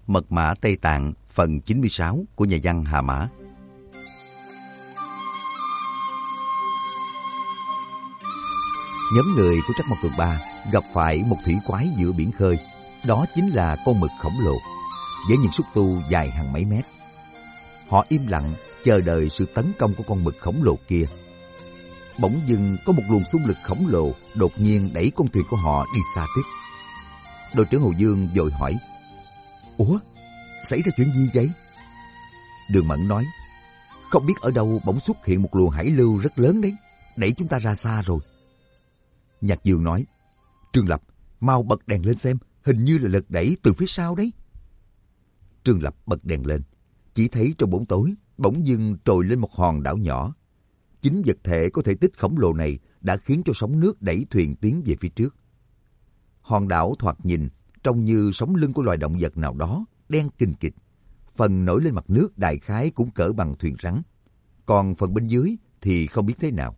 Mật mã Tây Tạng phần 96 của nhà văn Hà Mã. Nhóm người của Trắc Mộc Cường Ba gặp phải một thủy quái giữa biển khơi. Đó chính là con mực khổng lồ, với những xúc tu dài hàng mấy mét. Họ im lặng chờ đợi sự tấn công của con mực khổng lồ kia. Bỗng dưng có một luồng xung lực khổng lồ đột nhiên đẩy con thuyền của họ đi xa tiếp. Đội trưởng Hồ Dương vội hỏi: "Ủa, xảy ra chuyện gì vậy?" Đường Mẫn nói: "Không biết ở đâu bỗng xuất hiện một luồng hải lưu rất lớn đấy, đẩy chúng ta ra xa rồi." Nhạc Dương nói: "Trương Lập, mau bật đèn lên xem, hình như là lực đẩy từ phía sau đấy." Trương Lập bật đèn lên, chỉ thấy trong bóng tối bỗng dưng trồi lên một hòn đảo nhỏ. Chính vật thể có thể tích khổng lồ này đã khiến cho sóng nước đẩy thuyền tiến về phía trước. Hòn đảo thoạt nhìn trông như sống lưng của loài động vật nào đó, đen kình kịch. Phần nổi lên mặt nước đại khái cũng cỡ bằng thuyền rắn, còn phần bên dưới thì không biết thế nào.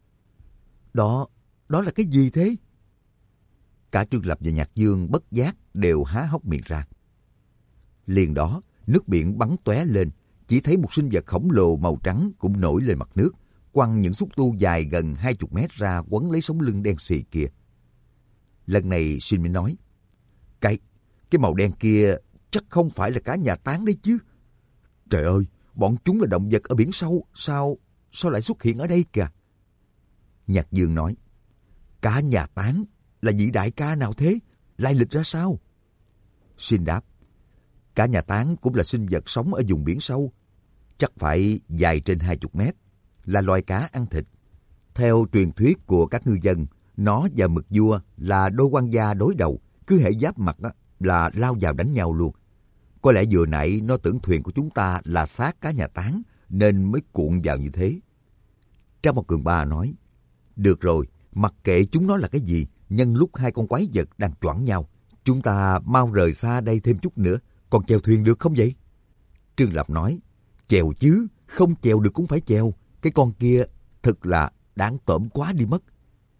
Đó là cái gì thế?" Cả Trương Lập và Nhạc Dương bất giác đều há hốc miệng ra. Liền đó, nước biển bắn tóe lên, chỉ thấy một sinh vật khổng lồ màu trắng cũng nổi lên mặt nước, quăng những xúc tu dài gần 20 mét ra quấn lấy sống lưng đen xì kia. Lần này Shin mới nói: Cái màu đen kia chắc không phải là cá nhà táng đấy chứ. Trời ơi, bọn chúng là động vật ở biển sâu, sao lại xuất hiện ở đây kìa?" Nhạc Dương nói: "Cá nhà táng là vị đại ca nào thế? Lai lịch ra sao?" Shin đáp: "Cá nhà táng cũng là sinh vật sống ở vùng biển sâu, chắc phải dài trên 20 mét, là loài cá ăn thịt. Theo truyền thuyết của các ngư dân, nó và mực vua là đôi quan gia đối đầu, cứ hễ giáp mặt là lao vào đánh nhau luôn. Có lẽ vừa nãy nó tưởng thuyền của chúng ta là xác cá nhà táng nên mới cuộn vào như thế." Trác Mộc Cường Ba nói: "Được rồi, mặc kệ chúng nó là cái gì, nhân lúc hai con quái vật đang choảng nhau, chúng ta mau rời xa đây thêm chút nữa, còn chèo thuyền được không vậy?" Trương Lập nói: "Chèo chứ, không chèo được cũng phải chèo, cái con kia thật là đáng tởm quá đi mất."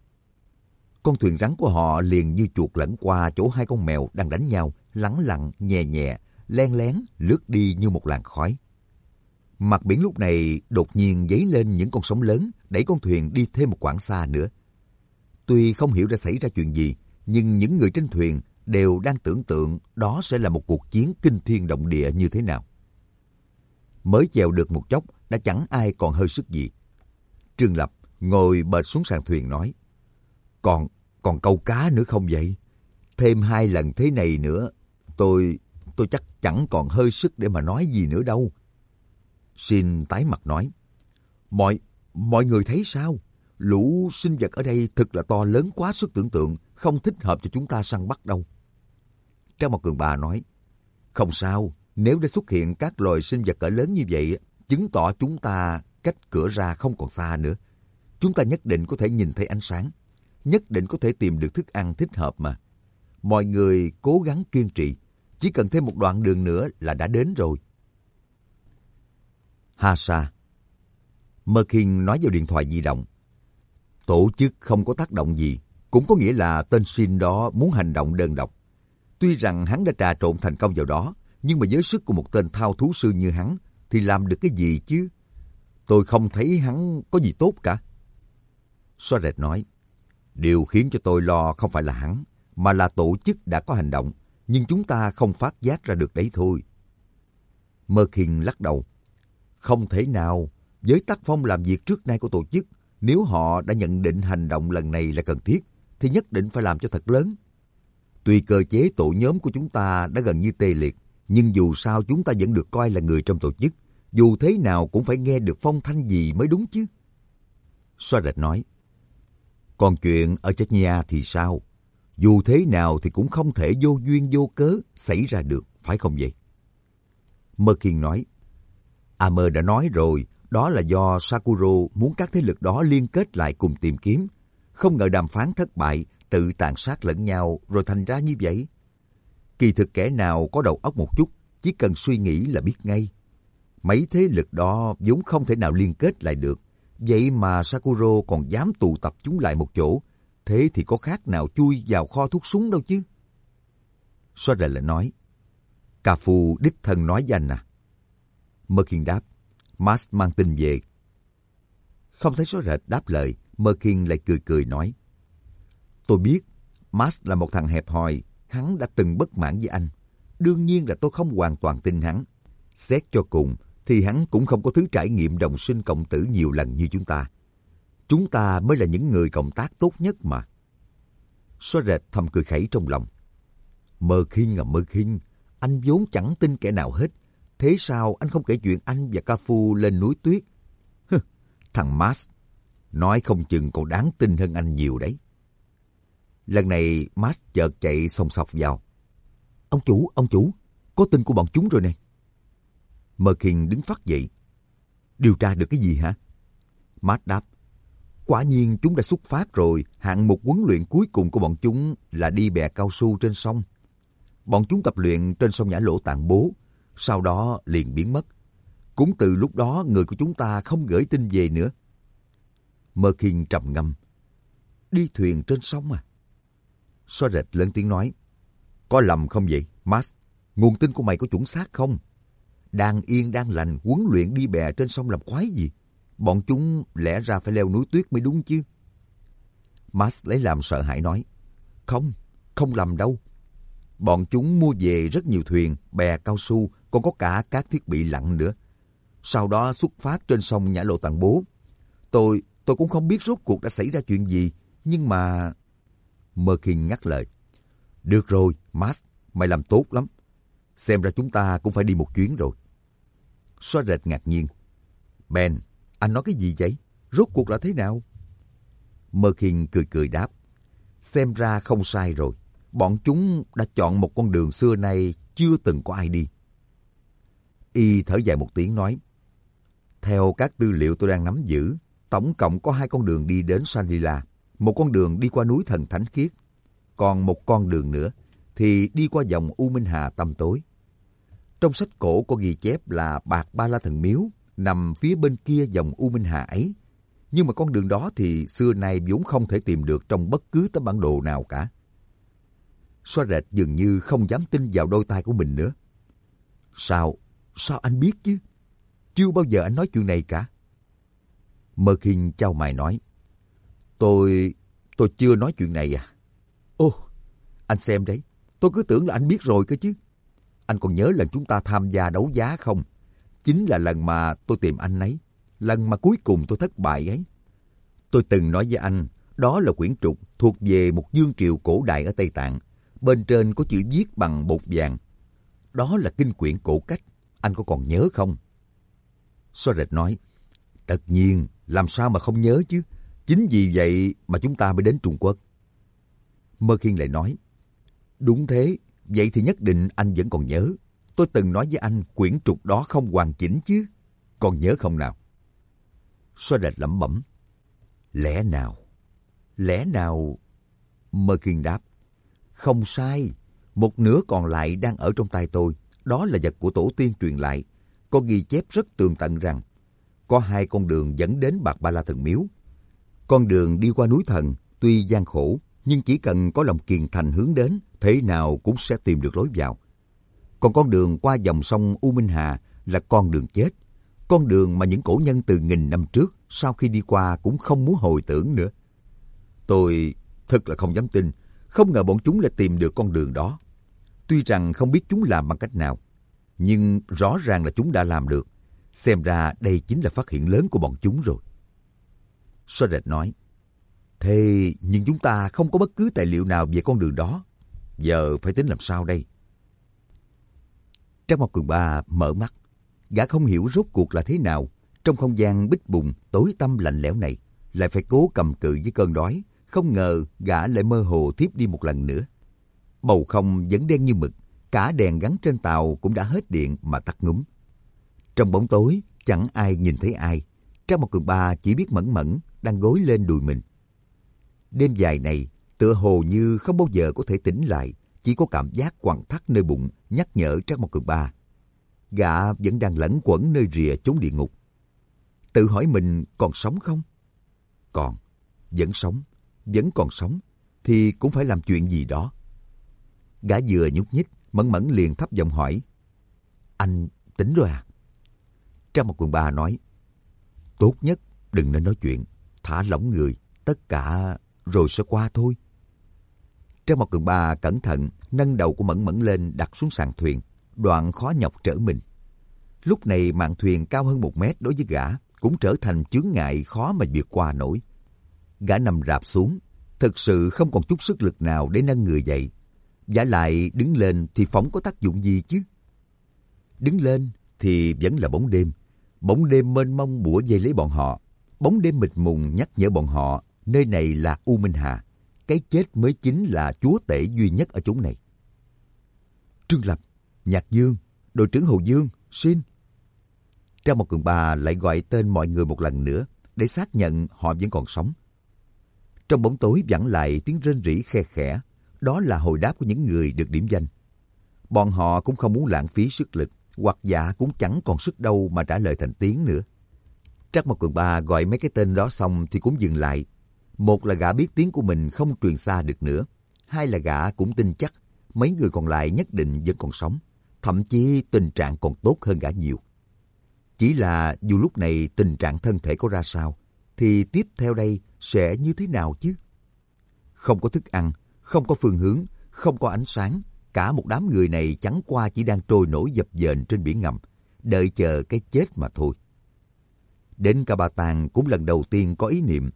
Con thuyền rắn của họ liền như chuột lẫn qua chỗ hai con mèo đang đánh nhau, lẳng lặng, nhẹ nhẹ, len lén lướt đi như một làn khói. Mặt biển lúc này đột nhiên dấy lên những con sóng lớn, đẩy con thuyền đi thêm một quãng xa nữa. Tuy không hiểu đã xảy ra chuyện gì, nhưng những người trên thuyền đều đang tưởng tượng đó sẽ là một cuộc chiến kinh thiên động địa như thế nào. Mới chèo được một chốc đã chẳng ai còn hơi sức gì. Trương Lập ngồi bệt xuống sàn thuyền nói: Còn câu cá nữa không vậy? Thêm 2 lần thế này nữa, tôi chắc chẳng còn hơi sức để mà nói gì nữa đâu." Shin tái mặt nói: Mọi người thấy sao? Lũ sinh vật ở đây thực là to lớn quá sức tưởng tượng, không thích hợp cho chúng ta săn bắt đâu." Trác Mộc Cường Ba nói: "Không sao, nếu đã xuất hiện các loài sinh vật cỡ lớn như vậy, chứng tỏ chúng ta cách cửa ra không còn xa nữa. Chúng ta nhất định có thể nhìn thấy ánh sáng, nhất định có thể tìm được thức ăn thích hợp mà. Mọi người cố gắng kiên trì, chỉ cần thêm một đoạn đường nữa là đã đến rồi." Hasa. Merkin nói vào điện thoại di động: "Tổ chức không có tác động gì, cũng có nghĩa là tên Shin đó muốn hành động đơn độc. Tuy rằng hắn đã trà trộn thành công vào đó, nhưng mà với sức của một tên thao thú sư như hắn thì làm được cái gì chứ? Tôi không thấy hắn có gì tốt cả." Soaret nói: "Điều khiến cho tôi lo không phải là hắn, mà là tổ chức đã có hành động, nhưng chúng ta không phát giác ra được đấy thôi." Merkin lắc đầu: "Không thể nào, với tác phong làm việc trước nay của tổ chức, nếu họ đã nhận định hành động lần này là cần thiết, thì nhất định phải làm cho thật lớn. Tuy cơ chế tổ nhóm của chúng ta đã gần như tê liệt, nhưng dù sao chúng ta vẫn được coi là người trong tổ chức, dù thế nào cũng phải nghe được phong thanh gì mới đúng chứ." Soaret nói: "Còn chuyện ở Chechnya thì sao? Dù thế nào thì cũng không thể vô duyên vô cớ xảy ra được, phải không vậy?" Merkin nói: "Amer đã nói rồi, đó là do Sakuro muốn các thế lực đó liên kết lại cùng tìm kiếm. Không ngờ đàm phán thất bại, tự tàn sát lẫn nhau rồi thành ra như vậy. Kỳ thực kẻ nào có đầu óc một chút, chỉ cần suy nghĩ là biết ngay. Mấy thế lực đó vốn không thể nào liên kết lại được. Vậy mà Sakuro còn dám tụ tập chúng lại một chỗ, thế thì có khác nào chui vào kho thuốc súng đâu chứ." Soaret lại nói: Cà Phu đích thân nói với anh à? Merkin đáp. Max mang tin về. Không thấy Xóa Rệt đáp lời, Merkin lại cười cười nói. Tôi biết, Max là một thằng hẹp hòi, hắn đã từng bất mãn với anh. Đương nhiên là tôi không hoàn toàn tin hắn. Xét cho cùng, thì hắn cũng không có thứ trải nghiệm đồng sinh cộng tử nhiều lần như chúng ta. Chúng ta mới là những người cộng tác tốt nhất mà. Xóa Rệt thầm cười khẩy trong lòng. Merkin à Merkin, anh vốn chẳng tin kẻ nào hết. Thế sao anh không kể chuyện anh và Cà Phu lên núi tuyết? Thằng Max, nói không chừng còn đáng tin hơn anh nhiều đấy. Lần này Max chợt chạy xông xọc vào. Ông chủ, có tin của bọn chúng rồi nè. Merkin đứng phắt dậy. Điều tra được cái gì hả? Max đáp. Quả nhiên chúng đã xuất phát rồi. Hạng mục huấn luyện cuối cùng của bọn chúng là đi bè cao su trên sông. Bọn chúng tập luyện trên sông Nhã Lỗ Tạng Bố, sau đó liền biến mất. Cũng từ lúc đó người của chúng ta không gửi tin về nữa. Merkin trầm ngâm. Đi thuyền trên sông à? Xóa Rệt lớn tiếng nói. Có lầm không vậy, Max? Nguồn tin của mày có chuẩn xác không? Đang yên đang lành huấn luyện đi bè trên sông làm quái gì? Bọn chúng lẽ ra phải leo núi tuyết mới đúng chứ. Max lấy làm sợ hãi nói. Không lầm đâu. Bọn chúng mua về rất nhiều thuyền, bè cao su, còn có cả các thiết bị lặn nữa. Sau đó xuất phát trên sông Nhã Lộ Tạng Bố. Tôi cũng không biết rốt cuộc đã xảy ra chuyện gì, nhưng mà... Merkin ngắt lời. Được rồi, Max, mày làm tốt lắm. Xem ra chúng ta cũng phải đi một chuyến rồi. Xóa Rệt ngạc nhiên. Ben, anh nói cái gì vậy? Rốt cuộc là thế nào? Merkin cười cười đáp. Xem ra không sai rồi. Bọn chúng đã chọn một con đường xưa nay chưa từng có ai đi. Y thở dài một tiếng nói. Theo các tư liệu tôi đang nắm giữ, tổng cộng có 2 con đường đi đến Shangri-La. Một con đường đi qua núi Thần Thánh Khiết. Còn một con đường nữa thì đi qua dòng U Minh Hà tăm tối. Trong sách cổ có ghi chép là Bạc Ba La Thần Miếu nằm phía bên kia dòng U Minh Hà ấy. Nhưng mà con đường đó thì xưa nay vốn không thể tìm được trong bất cứ tấm bản đồ nào cả. Xóa Rệt dường như không dám tin vào đôi tai của mình nữa. Sao anh biết chứ? Chưa bao giờ anh nói chuyện này cả. Merkin chau mày nói. Tôi chưa nói chuyện này à? Ô, anh xem đấy. Tôi cứ tưởng là anh biết rồi cơ chứ. Anh còn nhớ lần chúng ta tham gia đấu giá không? Chính là lần mà tôi tìm anh ấy. Lần mà cuối cùng tôi thất bại ấy. Tôi từng nói với anh, đó là quyển trục thuộc về một vương triều cổ đại ở Tây Tạng. Bên trên có chữ viết bằng bột vàng. Đó là kinh quyển cổ cách. Anh có còn nhớ không? Xóa Rệt nói. Tất nhiên, làm sao mà không nhớ chứ. Chính vì vậy mà chúng ta mới đến Trung Quốc. Merkin lại nói. Đúng thế, vậy thì nhất định anh vẫn còn nhớ. Tôi từng nói với anh quyển trục đó không hoàn chỉnh chứ. Còn nhớ không nào? Xóa Rệt lẩm bẩm. Lẽ nào? Merkin đáp. Không sai. Một nửa còn lại đang ở trong tay tôi. Đó là vật của tổ tiên truyền lại. Có ghi chép rất tường tận rằng có 2 con đường dẫn đến Bạc Ba La Thần Miếu. Con đường đi qua núi Thần tuy gian khổ, nhưng chỉ cần có lòng kiên thành hướng đến, thế nào cũng sẽ tìm được lối vào. Còn con đường qua dòng sông U Minh Hà là con đường chết. Con đường mà những cổ nhân từ nghìn năm trước sau khi đi qua cũng không muốn hồi tưởng nữa. Tôi thật là không dám tin, không ngờ bọn chúng lại tìm được con đường đó. Tuy rằng không biết chúng làm bằng cách nào, nhưng rõ ràng là chúng đã làm được. Xem ra đây chính là phát hiện lớn của bọn chúng rồi. Xóa Rệt nói. Thế nhưng chúng ta không có bất cứ tài liệu nào về con đường đó. Giờ phải tính làm sao đây? Trác Mộc Cường Ba mở mắt. Gã không hiểu rốt cuộc là thế nào. Trong không gian bích bùng tối tăm lạnh lẽo này, lại phải cố cầm cự với cơn đói. Không ngờ gã lại mơ hồ thiếp đi một lần nữa. Bầu không vẫn đen như mực. Cả đèn gắn trên tàu cũng đã hết điện mà tắt ngúm. Trong bóng tối, chẳng ai nhìn thấy ai. Trác Mộc Cường Ba chỉ biết mẫn mẫn đang gối lên đùi mình. Đêm dài này, tựa hồ như không bao giờ có thể tỉnh lại, chỉ có cảm giác quặn thắt nơi bụng nhắc nhở Trác Mộc Cường Ba. Gã vẫn đang lẩn quẩn nơi rìa chốn địa ngục. Tự hỏi mình còn sống không? Còn, vẫn sống, vẫn còn sống, thì cũng phải làm chuyện gì đó. Gã vừa nhúc nhích, mẫn mẫn liền thấp giọng hỏi, Anh tính rồi à? Trang Một Cường Ba nói, tốt nhất đừng nên nói chuyện, thả lỏng người, tất cả rồi sẽ qua thôi. Trang Một Cường Ba cẩn thận nâng đầu của Mẫn Mẫn lên đặt xuống sàn thuyền, đoạn khó nhọc trở mình. Lúc này mạn thuyền cao hơn 1 mét đối với gã cũng trở thành chướng ngại khó mà vượt qua nổi. Gã nằm rạp xuống, thực sự không còn chút sức lực nào để nâng người dậy. Vả lại đứng lên thì phỏng có tác dụng gì chứ? Đứng lên thì vẫn là bóng đêm. Bóng đêm mênh mông bủa vây lấy bọn họ. Bóng đêm mịt mùng nhắc nhở bọn họ nơi này là U Minh Hà. Cái chết mới chính là chúa tể duy nhất ở chốn này. Trương Lập, Nhạc Dương, đội trưởng Hồ Dương, xin. Trang Một Cường Ba lại gọi tên mọi người một lần nữa để xác nhận họ vẫn còn sống. Trong bóng tối vẳng lại tiếng rên rỉ khe khẽ. Đó là hồi đáp của những người được điểm danh. Bọn họ cũng không muốn lãng phí sức lực, hoặc dạ cũng chẳng còn sức đâu mà trả lời thành tiếng nữa. Trang Một Cường Ba gọi mấy cái tên đó xong thì cũng dừng lại. Một là gã biết tiếng của mình không truyền xa được nữa. Hai là gã cũng tin chắc mấy người còn lại nhất định vẫn còn sống. Thậm chí tình trạng còn tốt hơn gã nhiều. Chỉ là dù lúc này tình trạng thân thể có ra sao, thì tiếp theo đây sẽ như thế nào chứ? Không có thức ăn, không có phương hướng, không có ánh sáng. Cả một đám người này chẳng qua chỉ đang trôi nổi dập dềnh trên biển ngầm, đợi chờ cái chết mà thôi. Đến cả bà Tàng cũng lần đầu tiên có ý niệm.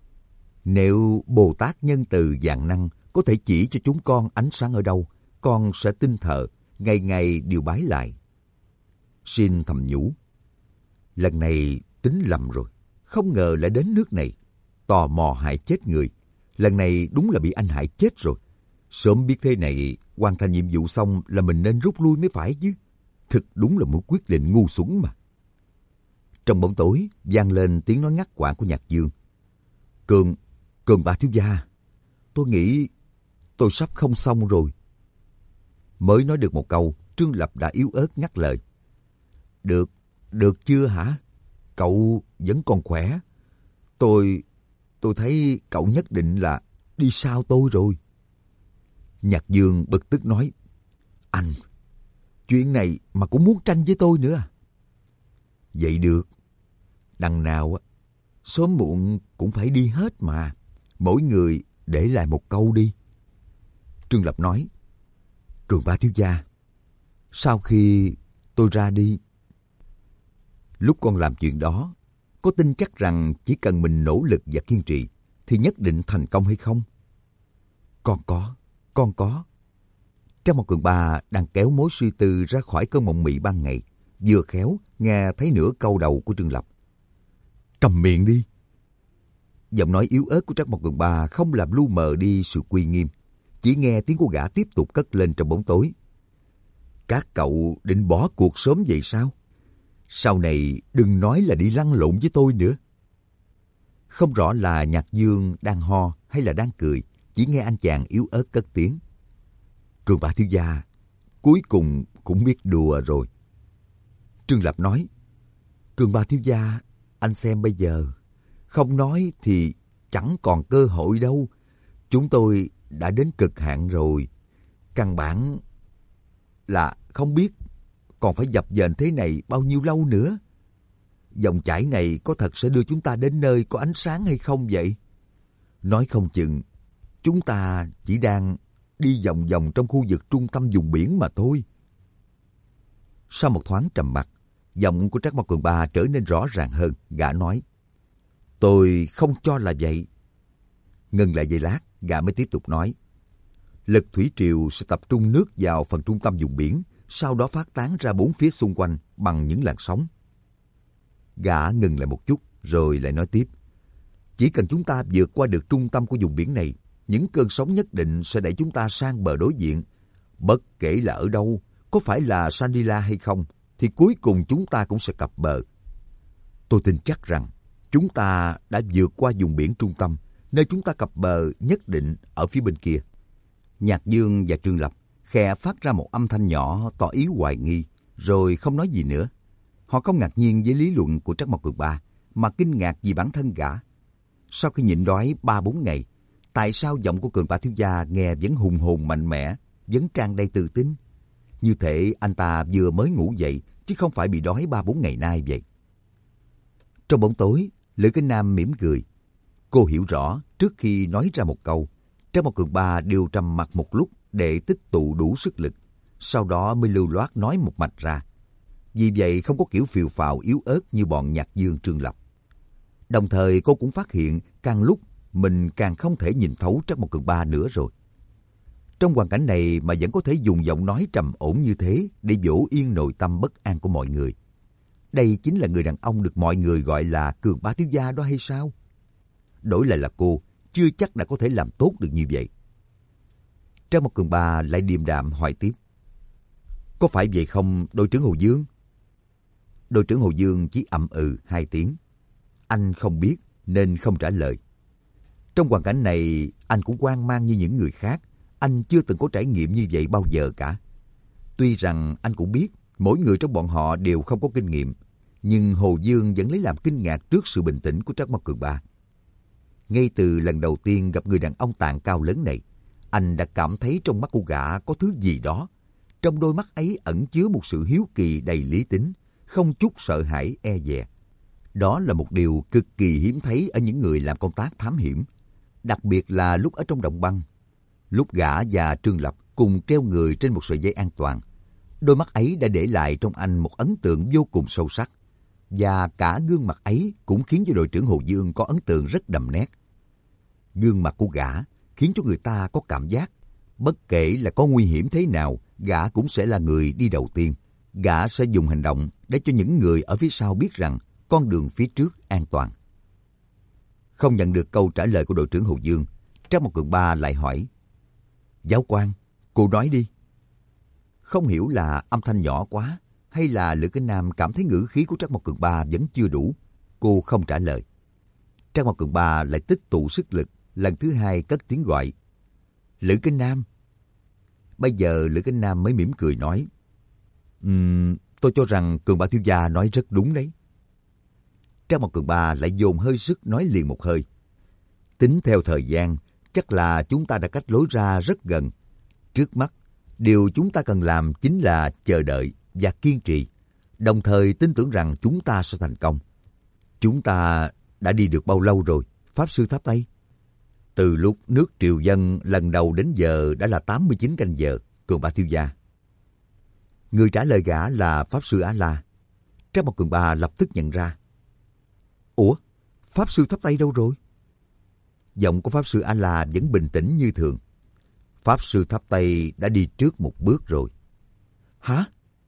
Nếu Bồ Tát nhân từ vạn năng có thể chỉ cho chúng con ánh sáng ở đâu, con sẽ tin thờ, ngày ngày đều bái lại. Xin thầm nhủ. Lần này tính lầm rồi, không ngờ lại đến nước này. Tò mò hại chết người, lần này đúng là bị anh hại chết rồi. Sớm biết thế này, hoàn thành nhiệm vụ xong là mình nên rút lui mới phải chứ. Thực đúng là một quyết định ngu xuẩn mà. Trong bóng tối vang lên tiếng nói ngắt quãng của Nhạc Dương. Cường bà thiếu gia, tôi nghĩ tôi sắp không xong rồi. Mới nói được một câu, Trương Lập đã yếu ớt ngắt lời. Được chưa hả? Cậu vẫn còn khỏe. Tôi thấy cậu nhất định là đi sau tôi rồi. Nhạc Dương bực tức nói. Anh, chuyện này mà cũng muốn tranh với tôi nữa à? Vậy được. Đằng nào sớm muộn cũng phải đi hết mà. Mỗi người để lại một câu đi. Trương Lập nói. Cường Ba thiếu gia, sau khi tôi ra đi, lúc con làm chuyện đó, có tin chắc rằng chỉ cần mình nỗ lực và kiên trì thì nhất định thành công hay không? Con có. Trang Một Cường Ba đang kéo mối suy tư ra khỏi cơn mộng mị ban ngày, vừa khéo nghe thấy nửa câu đầu của Trương Lập. Cầm miệng đi. Giọng nói yếu ớt của Trang Một Cường Ba không làm lu mờ đi sự uy nghiêm. Chỉ nghe tiếng của gã tiếp tục cất lên trong bóng tối. Các cậu định bỏ cuộc sớm vậy sao? Sau này đừng nói là đi lăn lộn với tôi nữa. Không rõ là Nhạc Dương đang ho hay là đang cười. Chỉ nghe anh chàng yếu ớt cất tiếng. Cường Ba thiếu gia, cuối cùng cũng biết đùa rồi. Trương Lập nói. Cường Ba thiếu gia, anh xem bây giờ. Không nói thì chẳng còn cơ hội đâu. Chúng tôi đã đến cực hạn rồi. Căn bản là không biết còn phải dập dềnh thế này bao nhiêu lâu nữa. Dòng chảy này có thật sẽ đưa chúng ta đến nơi có ánh sáng hay không vậy? Nói không chừng chúng ta chỉ đang đi vòng vòng trong khu vực trung tâm vùng biển mà thôi. Sau một thoáng trầm mặc, giọng của Trác Mộc Cường Ba trở nên rõ ràng hơn. Gã nói. Tôi không cho là vậy. Ngừng lại giây lát, gã mới tiếp tục nói. Lực thủy triều sẽ tập trung nước vào phần trung tâm vùng biển, sau đó phát tán ra bốn phía xung quanh bằng những làn sóng. Gã ngừng lại một chút, rồi lại nói tiếp. Chỉ cần chúng ta vượt qua được trung tâm của vùng biển này, những cơn sóng nhất định sẽ đẩy chúng ta sang bờ đối diện. Bất kể là ở đâu, có phải là Shangri-La hay không, thì cuối cùng chúng ta cũng sẽ cập bờ. Tôi tin chắc rằng chúng ta đã vượt qua vùng biển trung tâm, nơi chúng ta cập bờ nhất định ở phía bên kia. Nhạc Dương và Trương Lập khẽ phát ra một âm thanh nhỏ tỏ ý hoài nghi, rồi không nói gì nữa. Họ không ngạc nhiên với lý luận của Trác Mộc Cường Ba, mà kinh ngạc vì bản thân gã. Sau khi nhịn đói 3-4 ngày, tại sao giọng của Cường Ba thiếu gia nghe vẫn hùng hồn mạnh mẽ, vẫn tràn đầy tự tin? như thể anh ta vừa mới ngủ dậy, chứ không phải bị đói 3-4 ngày nay vậy. Trong bóng tối, Lữ Kính Nam mỉm cười. Cô hiểu rõ, trước khi nói ra một câu, Trác Mộc Cường Ba đều trầm mặc một lúc để tích tụ đủ sức lực, sau đó mới lưu loát nói một mạch ra. Vì vậy không có kiểu phiều phào yếu ớt như bọn Nhạc Dương Trương Lập. Đồng thời cô cũng phát hiện càng lúc mình càng không thể nhìn thấu Trác Mộc Cường Ba nữa rồi. Trong hoàn cảnh này mà vẫn có thể dùng giọng nói trầm ổn như thế để dỗ yên nội tâm bất an của mọi người. Đây chính là người đàn ông được mọi người gọi là Cường Ba thiếu gia đó hay sao? Đổi lại là cô, chưa chắc đã có thể làm tốt được như vậy. Trác Mộc Cường Ba lại điềm đạm hỏi tiếp. Có phải vậy không, đội trưởng Hồ Dương? Đội trưởng Hồ Dương chỉ ậm ừ 2 tiếng. Anh không biết nên không trả lời. Trong hoàn cảnh này, anh cũng hoang mang như những người khác. Anh chưa từng có trải nghiệm như vậy bao giờ cả. Tuy rằng anh cũng biết mỗi người trong bọn họ đều không có kinh nghiệm, nhưng Hồ Dương vẫn lấy làm kinh ngạc trước sự bình tĩnh của Trác Mộc Cường Ba. Ngay từ lần đầu tiên gặp người đàn ông tạng cao lớn này, anh đã cảm thấy trong mắt của gã có thứ gì đó. Trong đôi mắt ấy ẩn chứa một sự hiếu kỳ đầy lý tính, không chút sợ hãi e dè. Đó là một điều cực kỳ hiếm thấy ở những người làm công tác thám hiểm, đặc biệt là lúc ở trong động băng. Lúc gã và Trương Lập cùng treo người trên một sợi dây an toàn, đôi mắt ấy đã để lại trong anh một ấn tượng vô cùng sâu sắc. Và cả gương mặt ấy cũng khiến cho đội trưởng Hồ Dương có ấn tượng rất đậm nét. Gương mặt của gã khiến cho người ta có cảm giác, bất kể là có nguy hiểm thế nào, gã cũng sẽ là người đi đầu tiên. Gã sẽ dùng hành động để cho những người ở phía sau biết rằng con đường phía trước an toàn. Không nhận được câu trả lời của đội trưởng Hồ Dương, Trác Mộc Cường Ba lại hỏi. Giáo quan, cô nói đi. Không hiểu là âm thanh nhỏ quá, hay là Lữ Kính Nam cảm thấy ngữ khí của Trác Mộc Cường Ba vẫn chưa đủ. Cô không trả lời. Trác Mộc Cường Ba lại tích tụ sức lực, lần thứ 2 cất tiếng gọi. Lữ Kính Nam. Bây giờ Lữ Kính Nam mới mỉm cười nói. Tôi cho rằng Cường Ba thiếu gia nói rất đúng đấy. Trác Mộc Cường Ba lại dồn hơi sức nói liền một hơi. Tính theo thời gian, chắc là chúng ta đã cách lối ra rất gần. Trước mắt, điều chúng ta cần làm chính là chờ đợi và kiên trì, đồng thời tin tưởng rằng chúng ta sẽ thành công. Chúng ta đã đi được bao lâu rồi, Pháp Sư Tháp Tây? Từ lúc nước triều dân lần đầu đến giờ đã là 89 canh giờ, Cường Ba thiếu gia. Người trả lời gã là Pháp Sư Á La. Trác Mộc Cường Ba lập tức nhận ra. Ủa, Pháp Sư Tháp Tây đâu rồi? Giọng của Pháp Sư Á La vẫn bình tĩnh như thường. Pháp Sư Tháp Tây đã đi trước một bước rồi. Hả?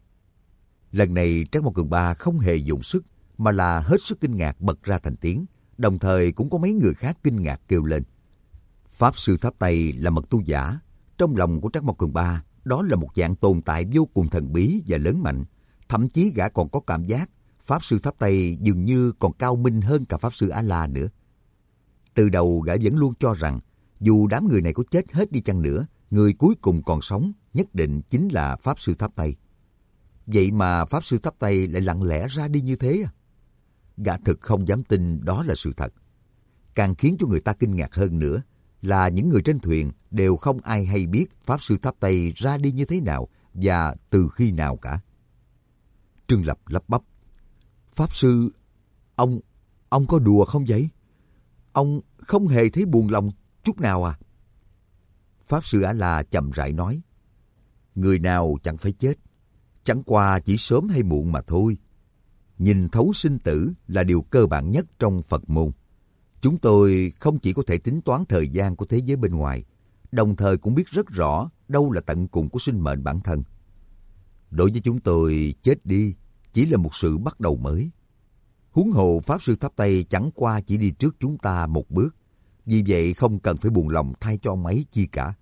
Lần này Trác Mộc Cường Ba không hề dùng sức, mà là hết sức kinh ngạc bật ra thành tiếng, đồng thời cũng có mấy người khác kinh ngạc kêu lên. Pháp Sư Tháp Tây là mật tu giả. Trong lòng của Trác Mộc Cường Ba, đó là một dạng tồn tại vô cùng thần bí và lớn mạnh. Thậm chí gã còn có cảm giác Pháp Sư Tháp Tây dường như còn cao minh hơn cả Pháp Sư Á La nữa. Từ đầu gã vẫn luôn cho rằng, dù đám người này có chết hết đi chăng nữa, người cuối cùng còn sống nhất định chính là Pháp Sư Tháp Tây. Vậy mà Pháp Sư Tháp Tây lại lặng lẽ ra đi như thế à? Gã thực không dám tin đó là sự thật. Càng khiến cho người ta kinh ngạc hơn nữa là những người trên thuyền đều không ai hay biết Pháp Sư Tháp Tây ra đi như thế nào và từ khi nào cả. Trương Lập lắp bắp. Pháp Sư, ông có đùa không vậy? Ông không hề thấy buồn lòng chút nào à? Pháp Sư Á La chậm rãi nói. Người nào chẳng phải chết, chẳng qua chỉ sớm hay muộn mà thôi. Nhìn thấu sinh tử là điều cơ bản nhất trong Phật môn. Chúng tôi không chỉ có thể tính toán thời gian của thế giới bên ngoài, đồng thời cũng biết rất rõ đâu là tận cùng của sinh mệnh bản thân. Đối với chúng tôi, chết đi chỉ là một sự bắt đầu mới. Huống hồ Pháp Sư Tháp Tây chẳng qua chỉ đi trước chúng ta một bước, vì vậy không cần phải buồn lòng thay cho ông ấy chi cả.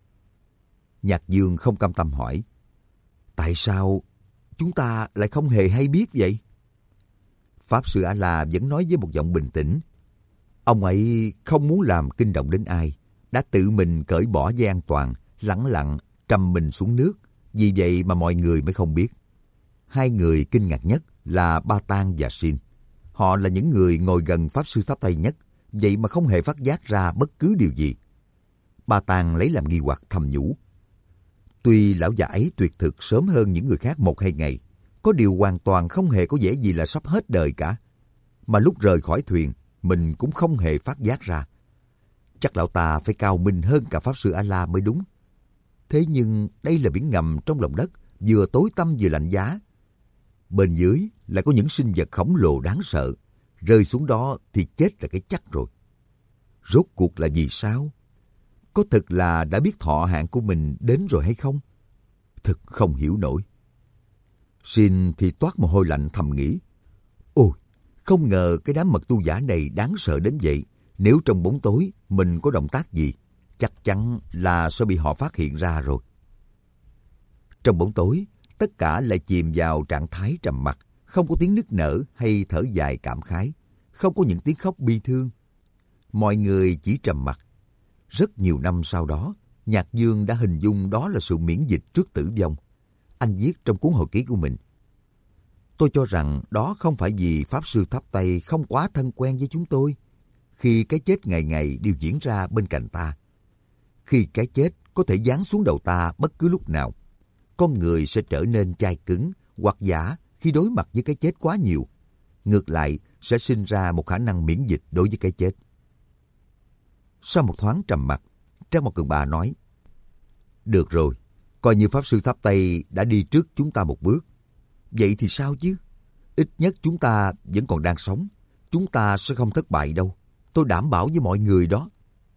Nhạc Dương không cam tâm hỏi. Tại sao chúng ta lại không hề hay biết vậy? Pháp Sư Á La vẫn nói với một giọng bình tĩnh. Ông ấy không muốn làm kinh động đến ai, đã tự mình cởi bỏ dây an toàn, lẳng lặng trầm mình xuống nước, vì vậy mà mọi người mới không biết. Hai người kinh ngạc nhất là Ba Tang và Sin. Họ là những người ngồi gần Pháp Sư Tháp Tây nhất, vậy mà không hề phát giác ra bất cứ điều gì. Ba Tang lấy làm nghi hoặc thầm nhủ. Tuy lão già ấy tuyệt thực sớm hơn những người khác 1-2 ngày, có điều hoàn toàn không hề có vẻ gì là sắp hết đời cả. Mà lúc rời khỏi thuyền, mình cũng không hề phát giác ra. Chắc lão ta phải cao minh hơn cả Pháp Sư A-la mới đúng. Thế nhưng đây là biển ngầm trong lòng đất, vừa tối tăm vừa lạnh giá. Bên dưới lại có những sinh vật khổng lồ đáng sợ. Rơi xuống đó thì chết là cái chắc rồi. Rốt cuộc là vì sao? Có thực là đã biết thọ hạn của mình đến rồi hay không? Thực không hiểu nổi. Xin thì toát mồ hôi lạnh thầm nghĩ. Ôi, không ngờ cái đám mật tu giả này đáng sợ đến vậy. Nếu trong bóng tối mình có động tác gì, chắc chắn là sẽ bị họ phát hiện ra rồi. Trong bóng tối, tất cả lại chìm vào trạng thái trầm mặc, không có tiếng nức nở hay thở dài cảm khái, không có những tiếng khóc bi thương. Mọi người chỉ trầm mặc. Rất nhiều năm sau đó, Nhạc Dương đã hình dung đó là sự miễn dịch trước tử vong. Anh viết trong cuốn hồi ký của mình. Tôi cho rằng đó không phải vì Pháp Sư Tháp Tây không quá thân quen với chúng tôi, khi cái chết ngày ngày đều diễn ra bên cạnh ta. Khi cái chết có thể giáng xuống đầu ta bất cứ lúc nào, con người sẽ trở nên chai cứng hoặc giả khi đối mặt với cái chết quá nhiều. Ngược lại, sẽ sinh ra một khả năng miễn dịch đối với cái chết. Sau một thoáng trầm mặc, Trác Mộc Cường Ba nói, được rồi, coi như Pháp Sư Tháp Tây đã đi trước chúng ta một bước. Vậy thì sao chứ? Ít nhất chúng ta vẫn còn đang sống. Chúng ta sẽ không thất bại đâu. Tôi đảm bảo với mọi người đó.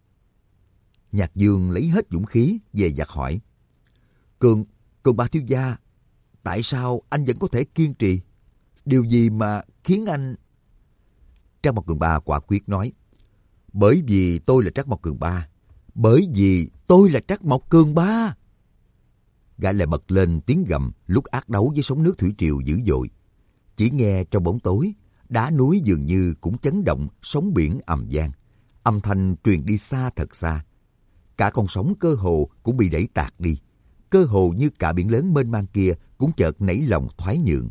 Nhạc Dương lấy hết dũng khí về dặt hỏi. Cường Ba thiếu gia, tại sao anh vẫn có thể kiên trì? Điều gì mà khiến anh... Trác Mộc Cường Ba quả quyết nói. Bởi vì tôi là Trác Mộc Cường Ba. Bởi vì tôi là Trác Mộc Cường Ba. Gã lại bật lên tiếng gầm lúc ác đấu với sóng nước thủy triều dữ dội. Chỉ nghe trong bóng tối, đá núi dường như cũng chấn động, sóng biển ầm vang. Âm thanh truyền đi xa thật xa. Cả con sóng cơ hồ cũng bị đẩy tạt đi. Cơ hồ như cả biển lớn mênh mang kia cũng chợt nảy lòng thoái nhượng.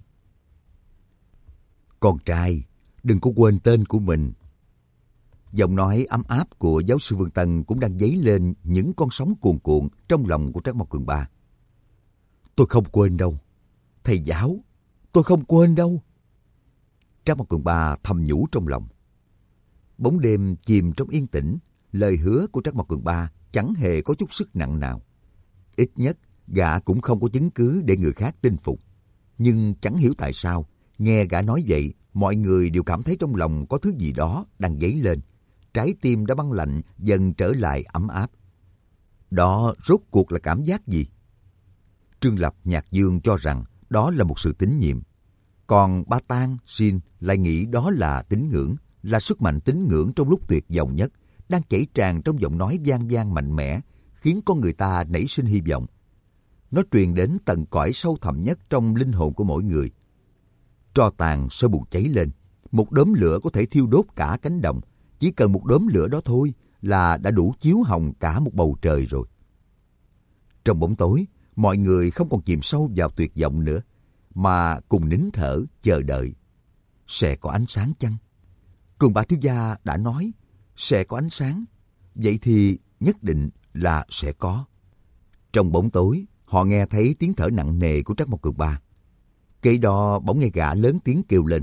Con trai, đừng có quên tên của mình. Giọng nói ấm áp của giáo sư Vương Tân cũng đang dấy lên những con sóng cuồn cuộn trong lòng của Trác Mộc Cường Ba. Tôi không quên đâu. Thầy giáo, tôi không quên đâu. Trác Mộc Cường Ba thầm nhủ trong lòng. Bóng đêm chìm trong yên tĩnh, lời hứa của Trác Mộc Cường Ba chẳng hề có chút sức nặng nào. Ít nhất, gã cũng không có chứng cứ để người khác tin phục. Nhưng chẳng hiểu tại sao, nghe gã nói vậy, mọi người đều cảm thấy trong lòng có thứ gì đó đang dấy lên. Trái tim đã băng lạnh dần trở lại ấm áp. Đó rốt cuộc là cảm giác gì? Trương Lập, Nhạc Dương cho rằng đó là một sự tín nhiệm. Còn Ba Tang, Xin lại nghĩ đó là tín ngưỡng, là sức mạnh tín ngưỡng trong lúc tuyệt vọng nhất, đang chảy tràn trong giọng nói vang vang mạnh mẽ, khiến con người ta nảy sinh hy vọng. Nó truyền đến tận cõi sâu thẳm nhất trong linh hồn của mỗi người. Tro tàn sẽ bùng cháy lên, một đốm lửa có thể thiêu đốt cả cánh đồng. Chỉ cần một đốm lửa đó thôi là đã đủ chiếu hồng cả một bầu trời rồi. Trong bóng tối, mọi người không còn chìm sâu vào tuyệt vọng nữa, mà cùng nín thở chờ đợi. Sẽ có ánh sáng chăng? Cường Ba thiếu gia đã nói sẽ có ánh sáng, vậy thì nhất định là sẽ có. Trong bóng tối, họ nghe thấy tiếng thở nặng nề của Trác Mộc Cường Ba. Kế đó bỗng nghe gã lớn tiếng kêu lên.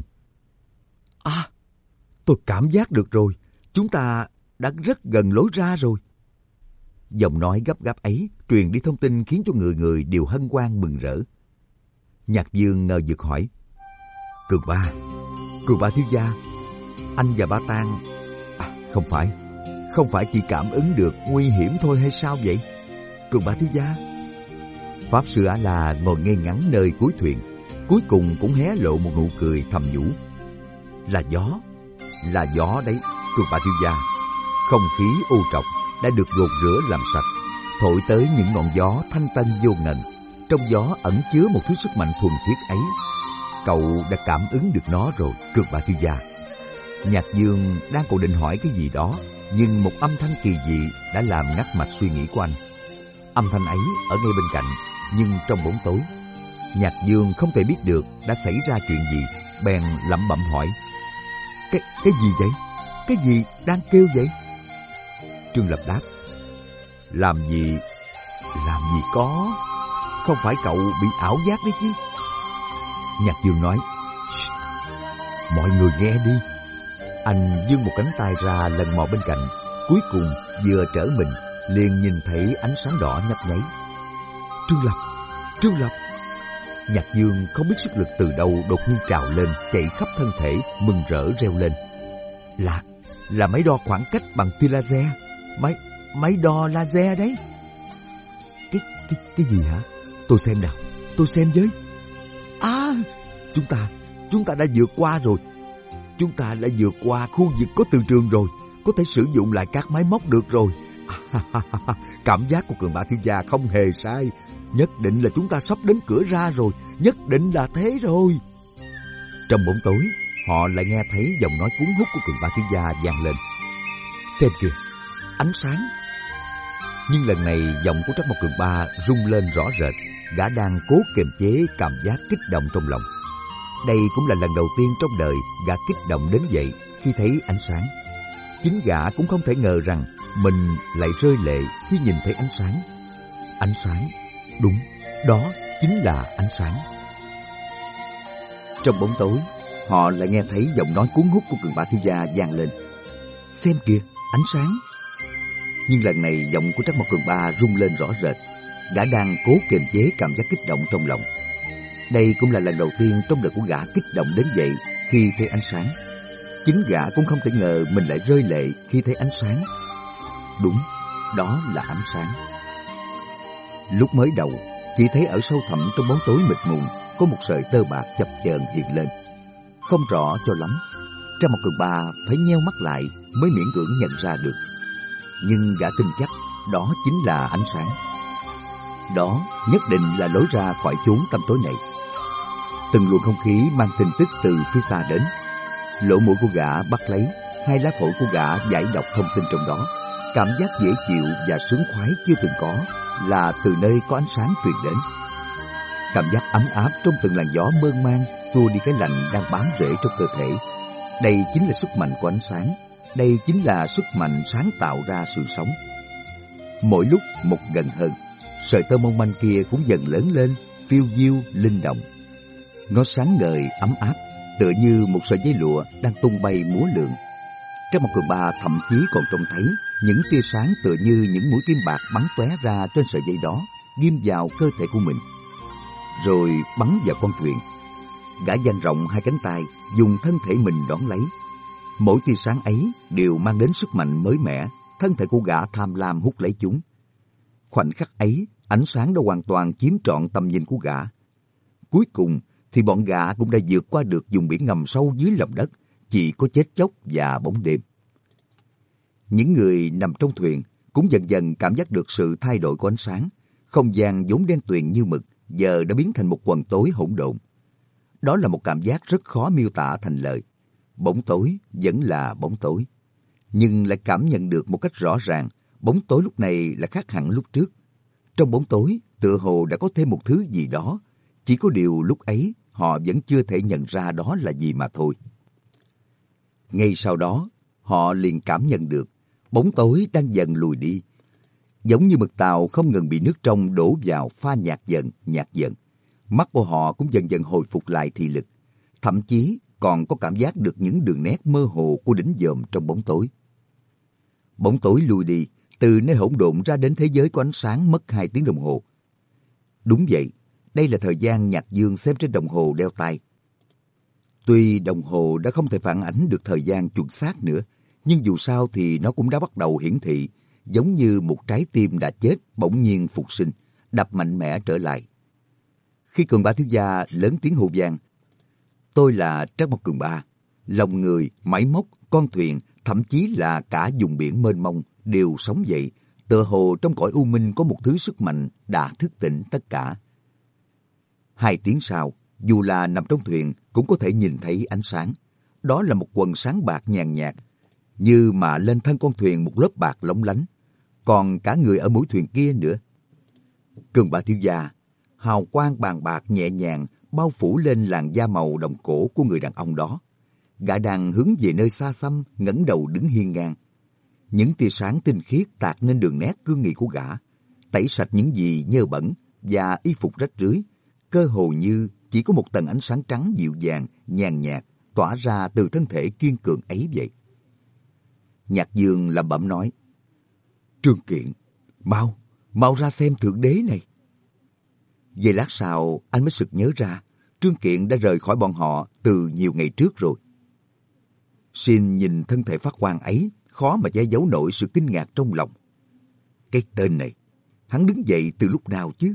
À, tôi cảm giác được rồi, chúng ta đã rất gần lối ra rồi. Giọng nói gấp gáp ấy truyền đi thông tin khiến cho người người đều hân hoan mừng rỡ. Nhạc Dương ngờ vực hỏi. Cường Ba thiếu gia, anh và Ba Tang... không phải chỉ cảm ứng được nguy hiểm thôi hay sao vậy? Cường Ba thiếu gia. Pháp Sư A-la ngồi ngay ngắn nơi cuối thuyền, cuối cùng cũng hé lộ một nụ cười thầm nhủ. Là gió đấy, Cường Ba thiếu gia. Không khí ô trọc đã được gột rửa làm sạch, thổi tới những ngọn gió thanh tân vô ngần. Trong gió ẩn chứa một thứ sức mạnh thuần khiết ấy. Cậu đã cảm ứng được nó rồi, Cường Ba thiếu gia. Nhạc Dương đang còn định hỏi cái gì đó, nhưng một âm thanh kỳ dị đã làm ngắt mạch suy nghĩ của anh. Âm thanh ấy ở ngay bên cạnh, nhưng trong bóng tối. Nhạc Dương không thể biết được đã xảy ra chuyện gì, bèn lẩm bẩm hỏi. Cái gì vậy? Cái gì đang kêu vậy? Trương Lập đáp. Làm gì có. không phải cậu bị ảo giác đấy chứ. Nhạc Dương nói, mọi người nghe đi. Anh giương một cánh tay ra lần mò bên cạnh, cuối cùng vừa trở mình liền nhìn thấy ánh sáng đỏ nhấp nháy. Trương Lập, Trương Lập! Nhạc Dương không biết sức lực từ đâu đột nhiên trào lên, chạy khắp thân thể, mừng rỡ reo lên. Là máy đo khoảng cách bằng tia laser. Máy đo laser đấy. Cái gì hả? Tôi xem nào, tôi xem với. À, chúng ta đã vượt qua rồi. Chúng ta đã vượt qua khu vực có từ trường rồi, có thể sử dụng lại các máy móc được rồi. Cảm giác của Cường Ba thiếu gia không hề sai. Nhất định là chúng ta sắp đến cửa ra rồi, nhất định là thế rồi. Trong bóng tối, họ lại nghe thấy giọng nói cuốn hút của Cường Ba thiếu gia vang lên. Xem kìa, ánh sáng. Nhưng lần này giọng của Trắc Mộc Cường Ba rung lên rõ rệt. Gã đang cố kiềm chế cảm giác kích động trong lòng. Đây cũng là lần đầu tiên trong đời gã kích động đến vậy khi thấy ánh sáng. Chính gã cũng không thể ngờ rằng mình lại rơi lệ khi nhìn thấy ánh sáng. Ánh sáng, đúng, đó chính là ánh sáng. Trong bóng tối, họ lại nghe thấy giọng nói cuốn hút của Cường Ba thiếu gia vang lên. Xem kìa, ánh sáng. Nhưng lần này giọng của Trắc Mộc Cường Ba rung lên rõ rệt. Gã đang cố kiềm chế cảm giác kích động trong lòng. Đây cũng là lần đầu tiên trong đời của gã kích động đến vậy khi thấy ánh sáng. Chính gã cũng không thể ngờ mình lại rơi lệ khi thấy ánh sáng. Đúng, đó là ánh sáng. Lúc mới đầu, chỉ thấy ở sâu thẳm trong bóng tối mịt mùng có một sợi tơ bạc chập chờn hiện lên. Không rõ cho lắm, Trắc Mộc Cường Ba phải nheo mắt lại mới miễn cưỡng nhận ra được. Nhưng gã tin chắc đó chính là ánh sáng. Đó nhất định là lối ra khỏi chốn tăm tối này. Từng luồng không khí mang tin tức từ phía xa đến. Lỗ mũi của gã bắt lấy, hai lá phổi của gã giải đọc thông tin trong đó. Cảm giác dễ chịu và sướng khoái chưa từng có là từ nơi có ánh sáng truyền đến. Cảm giác ấm áp trong từng làn gió mơn man xua đi cái lạnh đang bám rễ trong cơ thể. Đây chính là sức mạnh của ánh sáng. Đây chính là sức mạnh sáng tạo ra sự sống. Mỗi lúc một gần hơn, sợi tơ mong manh kia cũng dần lớn lên, phiêu diêu linh động. Nó sáng ngời ấm áp, tựa như một sợi dây lụa đang tung bay múa lượn. Trắc Mộc Cường Ba thậm chí còn trông thấy những tia sáng tựa như những mũi kim bạc bắn tóe ra trên sợi dây đó, ghim vào cơ thể của mình, rồi bắn vào con thuyền. Gã dang rộng hai cánh tay, dùng thân thể mình đón lấy. Mỗi tia sáng ấy đều mang đến sức mạnh mới mẻ, thân thể của gã tham lam hút lấy chúng. Khoảnh khắc ấy, ánh sáng đã hoàn toàn chiếm trọn tầm nhìn của gã. Cuối cùng thì bọn gã cũng đã vượt qua được vùng biển ngầm sâu dưới lòng đất, chỉ có chết chóc và bóng đêm. Những người nằm trong thuyền cũng dần dần cảm giác được sự thay đổi của ánh sáng. Không gian vốn đen tuyền như mực giờ đã biến thành một quần tối hỗn độn. Đó là một cảm giác rất khó miêu tả thành lời. Bóng tối vẫn là bóng tối, nhưng lại cảm nhận được một cách rõ ràng, bóng tối lúc này là khác hẳn lúc trước. Trong bóng tối, tựa hồ đã có thêm một thứ gì đó, chỉ có điều lúc ấy họ vẫn chưa thể nhận ra đó là gì mà thôi. Ngay sau đó, họ liền cảm nhận được bóng tối đang dần lùi đi. Giống như mực tàu không ngừng bị nước trong đổ vào pha nhạt dần. Mắt của họ cũng dần dần hồi phục lại thị lực. Thậm chí còn có cảm giác được những đường nét mơ hồ của đỉnh dòm trong bóng tối. Bóng tối lùi đi, từ nơi hỗn độn ra đến thế giới của ánh sáng mất 2 tiếng đồng hồ. Đúng vậy, đây là thời gian Nhạc Dương xem trên đồng hồ đeo tay. Tuy đồng hồ đã không thể phản ánh được thời gian chuẩn xác nữa, nhưng dù sao thì nó cũng đã bắt đầu hiển thị, giống như một trái tim đã chết bỗng nhiên phục sinh, đập mạnh mẽ trở lại. Khi Cường Ba thiếu gia lớn tiếng hô vang, tôi là Trắc Mộc Cường Ba, lòng người, máy móc, con thuyền, thậm chí là cả vùng biển mênh mông đều sống dậy, tựa hồ trong cõi u minh có một thứ sức mạnh đã thức tỉnh tất cả. 2 tiếng sau, dù là nằm trong thuyền cũng có thể nhìn thấy ánh sáng. Đó là một quần sáng bạc nhàn nhạt, như mà lên thân con thuyền một lớp bạc lóng lánh, còn cả người ở mũi thuyền kia nữa. Cường Ba thiếu gia, hào quang bàn bạc nhẹ nhàng bao phủ lên làn da màu đồng cổ của người đàn ông đó. Gã đang hướng về nơi xa xăm, ngẩng đầu đứng hiên ngang. Những tia sáng tinh khiết tạt lên đường nét cương nghị của gã, tẩy sạch những gì nhơ bẩn, và y phục rách rưới, cơ hồ như chỉ có một tầng ánh sáng trắng dịu dàng, nhàn nhạt tỏa ra từ thân thể kiên cường ấy vậy. Nhạc Dương lẩm bẩm nói, Trương Kiện, mau ra xem thượng đế này. Giây lát sau, anh mới sực nhớ ra, Trương Kiện đã rời khỏi bọn họ từ nhiều ngày trước rồi. Xin nhìn thân thể phát quang ấy, khó mà che giấu nổi sự kinh ngạc trong lòng. Cái tên này, hắn đứng dậy từ lúc nào chứ?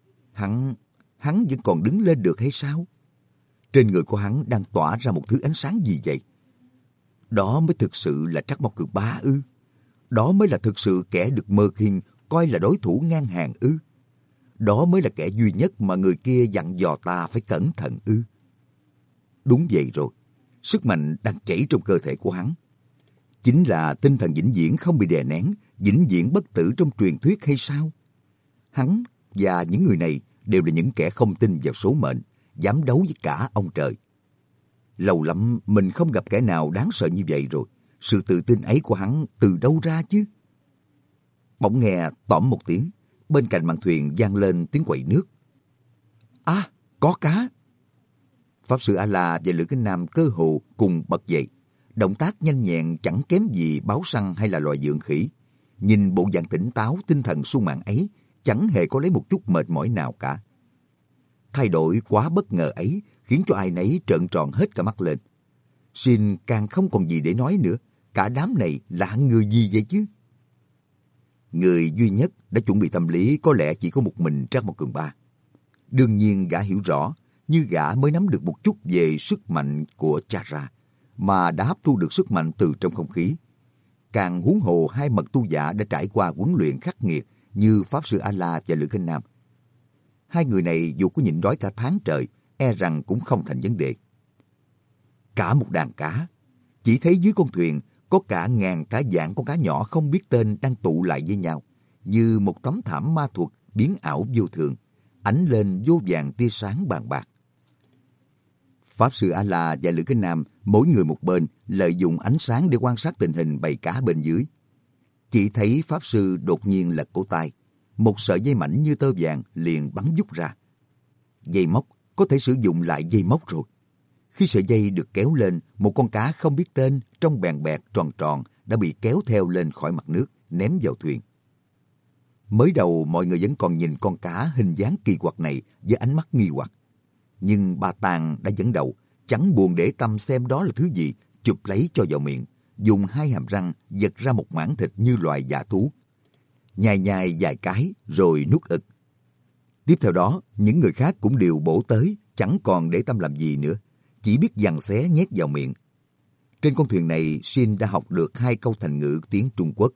Hắn vẫn còn đứng lên được hay sao? Trên người của hắn đang tỏa ra một thứ ánh sáng gì vậy? Đó mới thực sự là Trắc Mộc Cường Ba ư? Đó mới là thực sự kẻ được Mơ Khiên coi là đối thủ ngang hàng ư? Đó mới là kẻ duy nhất mà người kia dặn dò ta phải cẩn thận ư? Đúng vậy rồi, sức mạnh đang chảy trong cơ thể của hắn. Chính là tinh thần vĩnh viễn không bị đè nén, vĩnh viễn bất tử trong truyền thuyết hay sao? Hắn và những người này đều là những kẻ không tin vào số mệnh, dám đấu với cả ông trời. Lâu lắm mình không gặp kẻ nào đáng sợ như vậy rồi. Sự tự tin ấy của hắn từ đâu ra chứ? Bỗng nghe tõm một tiếng, bên cạnh mạn thuyền vang lên tiếng quậy nước. À, có cá! Pháp sư A-la và Lữ Kính Nam cơ hồ cùng bật dậy. Động tác nhanh nhẹn chẳng kém gì báo săn hay là loài dượng khỉ. Nhìn bộ dạng tỉnh táo, tinh thần sung mãn ấy, chẳng hề có lấy một chút mệt mỏi nào cả. Thay đổi quá bất ngờ ấy khiến cho ai nấy trợn tròn hết cả mắt lên. Xin càng không còn gì để nói nữa. Cả đám này là hạng người gì vậy chứ? Người duy nhất đã chuẩn bị tâm lý có lẽ chỉ có một mình Trác Mộc Cường Ba. Đương nhiên gã hiểu rõ, như gã mới nắm được một chút về sức mạnh của Chara, mà đã hấp thu được sức mạnh từ trong không khí. Càng huống hồ hai mật tu giả đã trải qua huấn luyện khắc nghiệt như Pháp sư A-la và Lữ Kinh Nam. Hai người này dù có nhịn đói cả tháng trời, e rằng cũng không thành vấn đề. Cả một đàn cá, chỉ thấy dưới con thuyền có cả ngàn cả vạn con cá nhỏ không biết tên đang tụ lại với nhau, như một tấm thảm ma thuật biến ảo vô thường, ánh lên vô vàng tia sáng bàn bạc. Pháp sư A-la và Lữ Kinh Nam mỗi người một bên lợi dụng ánh sáng để quan sát tình hình bầy cá bên dưới. Chỉ thấy Pháp sư đột nhiên lật cổ tay, một sợi dây mảnh như tơ vàng liền bắn vút ra. Dây móc có thể sử dụng lại dây móc rồi. Khi sợi dây được kéo lên, một con cá không biết tên trong bèn bẹt tròn tròn đã bị kéo theo lên khỏi mặt nước, ném vào thuyền. Mới đầu mọi người vẫn còn nhìn con cá hình dáng kỳ quặc này với ánh mắt nghi hoặc. Nhưng bà Tàng đã dẫn đầu, chẳng buồn để tâm xem đó là thứ gì, chụp lấy cho vào miệng, dùng hai hàm răng giật ra một mảng thịt như loài dã thú. Nhai nhai vài cái rồi nuốt ực. Tiếp theo đó, những người khác cũng đều bổ tới, chẳng còn để tâm làm gì nữa, chỉ biết giằng xé nhét vào miệng. Trên con thuyền này, Xin đã học được 2 câu thành ngữ tiếng Trung Quốc: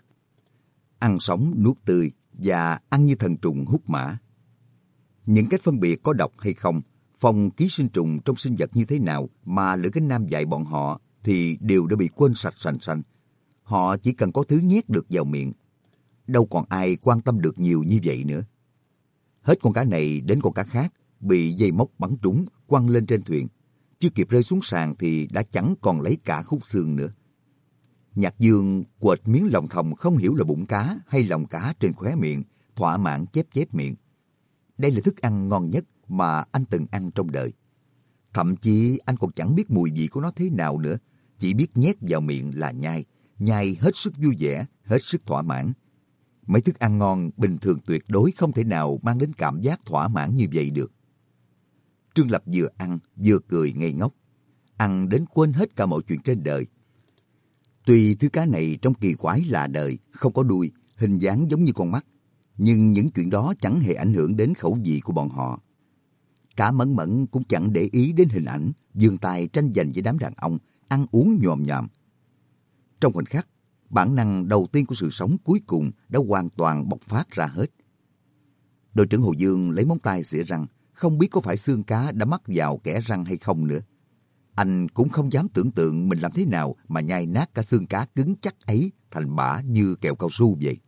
ăn sống nuốt tươi và ăn như thần trùng hút mã. Những cách phân biệt có độc hay không, phòng ký sinh trùng trong sinh vật như thế nào mà Lữ Kính Nam dạy bọn họ thì đều đã bị quên sạch sành sanh. Họ chỉ cần có thứ nhét được vào miệng. Đâu còn ai quan tâm được nhiều như vậy nữa. Hết con cá này đến con cá khác bị dây móc bắn trúng, quăng lên trên thuyền. Chưa kịp rơi xuống sàn thì đã chẳng còn lấy cả khúc xương nữa. Nhạc Dương quệt miếng lòng thòng không hiểu là bụng cá hay lòng cá trên khóe miệng, thỏa mãn chép chép miệng. Đây là thức ăn ngon nhất mà anh từng ăn trong đời. Thậm chí anh còn chẳng biết mùi vị của nó thế nào nữa, chỉ biết nhét vào miệng là nhai, nhai hết sức vui vẻ, hết sức thỏa mãn. Mấy thức ăn ngon bình thường tuyệt đối không thể nào mang đến cảm giác thỏa mãn như vậy được. Trương Lập vừa ăn vừa cười ngây ngốc, ăn đến quên hết cả mọi chuyện trên đời. Tuy thứ cá này trông kỳ quái lạ đời, không có đuôi, hình dáng giống như con mắt, nhưng những chuyện đó chẳng hề ảnh hưởng đến khẩu vị của bọn họ. Cá Mẫn Mẫn cũng chẳng để ý đến hình ảnh, vươn tay tranh giành với đám đàn ông, ăn uống nhòm nhòm. Trong khoảnh khắc, bản năng đầu tiên của sự sống cuối cùng đã hoàn toàn bộc phát ra hết. Đội trưởng Hồ Dương lấy móng tay xỉa răng, không biết có phải xương cá đã mắc vào kẽ răng hay không nữa. Anh cũng không dám tưởng tượng mình làm thế nào mà nhai nát cả xương cá cứng chắc ấy thành bã như kẹo cao su vậy.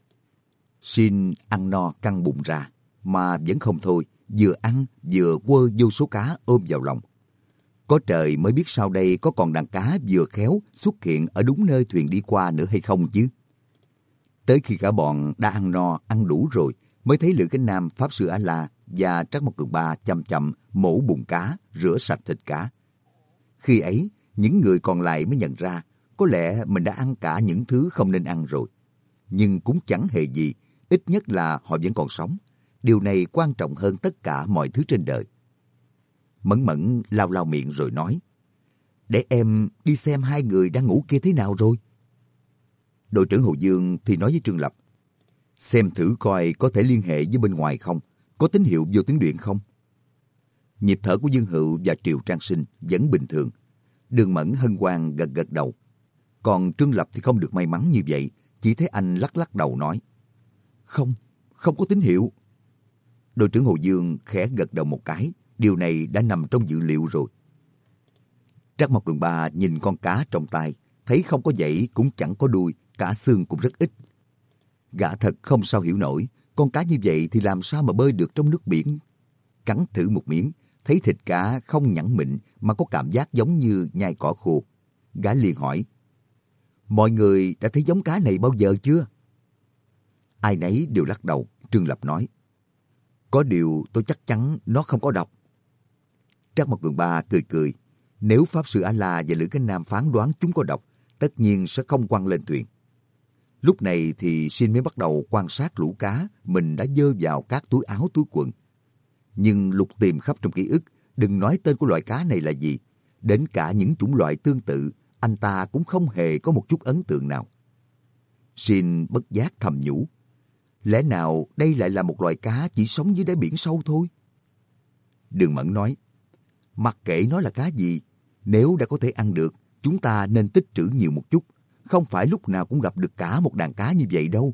Xin ăn no căng bụng ra, mà vẫn không thôi, vừa ăn vừa quơ vô số cá ôm vào lòng. Có trời mới biết sau đây có còn đàn cá vừa khéo xuất hiện ở đúng nơi thuyền đi qua nữa hay không chứ. Tới khi cả bọn đã ăn no, ăn đủ rồi, mới thấy Lữ Cánh Nam, Pháp Sư A-la và Trắc Mộc Cường Ba chậm chậm mổ bùn cá, rửa sạch thịt cá. Khi ấy, những người còn lại mới nhận ra có lẽ mình đã ăn cả những thứ không nên ăn rồi. Nhưng cũng chẳng hề gì, ít nhất là họ vẫn còn sống. Điều này quan trọng hơn tất cả mọi thứ trên đời. Mẫn Mẫn lau lau miệng rồi nói, để em đi xem hai người đang ngủ kia thế nào rồi. Đội trưởng Hồ Dương thì nói với Trương Lập, xem thử coi có thể liên hệ với bên ngoài không, có tín hiệu vô tuyến điện không. Nhịp thở của Dương Hựu và Triệu Trang Sinh vẫn bình thường. Đường Mẫn hân hoan gật gật đầu. Còn Trương Lập thì không được may mắn như vậy, chỉ thấy anh lắc lắc đầu nói, không có tín hiệu. Đội trưởng Hồ Dương khẽ gật đầu một cái, điều này đã nằm trong dự liệu rồi. Trắc Mộc Cường Ba nhìn con cá trong tay, thấy không có vảy cũng chẳng có đuôi, cả xương cũng rất ít. Gã thật không sao hiểu nổi, con cá như vậy thì làm sao mà bơi được trong nước biển. Cắn thử một miếng, thấy thịt cá không nhẵn mịn mà có cảm giác giống như nhai cỏ khô. Gã liền hỏi, mọi người đã thấy giống cá này bao giờ chưa? Ai nấy đều lắc đầu. Trương Lập nói, có điều tôi chắc chắn nó không có độc. Trắc Mộc Cường Ba cười cười, nếu Pháp Sư A-la và Lữ Cánh Nam phán đoán chúng có độc, tất nhiên sẽ không quăng lên thuyền. Lúc này thì Sin mới bắt đầu quan sát lũ cá mình đã dơ vào các túi áo túi quần. Nhưng lục tìm khắp trong ký ức, đừng nói tên của loại cá này là gì, đến cả những chủng loại tương tự, anh ta cũng không hề có một chút ấn tượng nào. Sin bất giác thầm nhủ, lẽ nào đây lại là một loài cá chỉ sống dưới đáy biển sâu thôi? Đường Mẫn nói, mặc kệ nó là cá gì, nếu đã có thể ăn được, chúng ta nên tích trữ nhiều một chút, không phải lúc nào cũng gặp được cả một đàn cá như vậy đâu.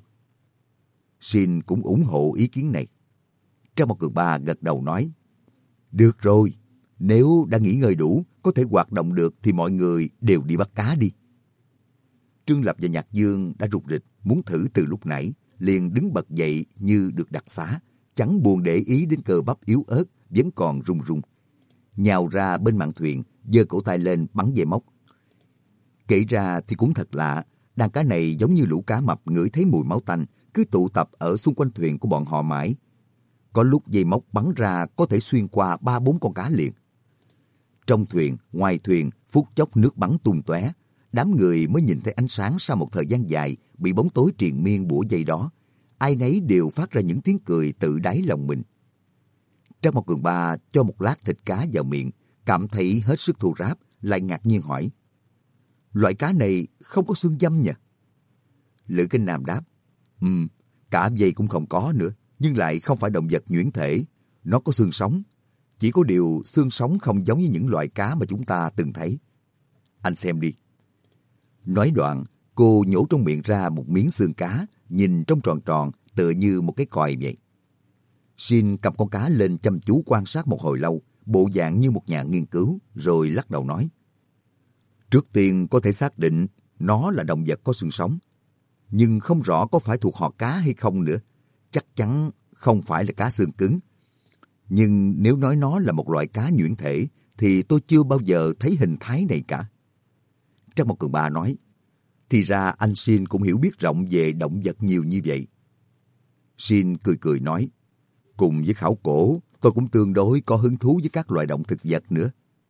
Sin cũng ủng hộ ý kiến này. Trắc Mộc Cường Ba gật đầu nói, được rồi, nếu đã nghỉ ngơi đủ, có thể hoạt động được thì mọi người đều đi bắt cá đi. Trương Lập và Nhạc Dương đã rục rịch muốn thử từ lúc nãy, liền đứng bật dậy như được đặc xá, chẳng buồn để ý đến cơ bắp yếu ớt vẫn còn run run. Nhào ra bên mạn thuyền, giơ cổ tay lên bắn dây móc. Kể ra thì cũng thật lạ, đàn cá này giống như lũ cá mập ngửi thấy mùi máu tanh, cứ tụ tập ở xung quanh thuyền của bọn họ mãi. Có lúc dây móc bắn ra có thể xuyên qua 3-4 con cá liền. Trong thuyền, ngoài thuyền, phút chốc nước bắn tung tóe. Đám người mới nhìn thấy ánh sáng sau một thời gian dài bị bóng tối triền miên bủa dây đó. Ai nấy đều phát ra những tiếng cười tự đáy lòng mình. Trắc Mộc Cường Ba cho một lát thịt cá vào miệng, cảm thấy hết sức thô ráp, lại ngạc nhiên hỏi, loại cá này không có xương dâm nhỉ? Lữ Cánh Nam đáp, cả dây cũng không có nữa, nhưng lại không phải động vật nhuyễn thể. Nó có xương sống, chỉ có điều xương sống không giống như những loại cá mà chúng ta từng thấy. Anh xem đi. Nói đoạn, cô nhổ trong miệng ra một miếng xương cá, nhìn trông tròn tròn, tựa như một cái còi vậy. Sin cầm con cá lên chăm chú quan sát một hồi lâu, bộ dạng như một nhà nghiên cứu, rồi lắc đầu nói, trước tiên có thể xác định nó là động vật có xương sống, nhưng không rõ có phải thuộc họ cá hay không nữa. Chắc chắn không phải là cá xương cứng. Nhưng nếu nói nó là một loại cá nhuyễn thể, thì tôi chưa bao giờ thấy hình thái này cả. Trắc Mộc Cường Ba nói, thì ra anh Sin cũng hiểu biết rộng về động vật nhiều như vậy. Sin cười cười nói, cùng với khảo cổ, tôi cũng tương đối có hứng thú với các loài động thực vật nữa.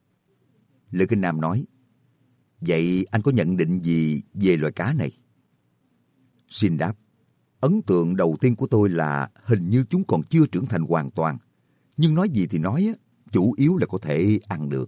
Lữ Cánh Nam nói, vậy anh có nhận định gì về loài cá này? Sin đáp, ấn tượng đầu tiên của tôi là hình như chúng còn chưa trưởng thành hoàn toàn. Nhưng nói gì thì nói, chủ yếu là có thể ăn được.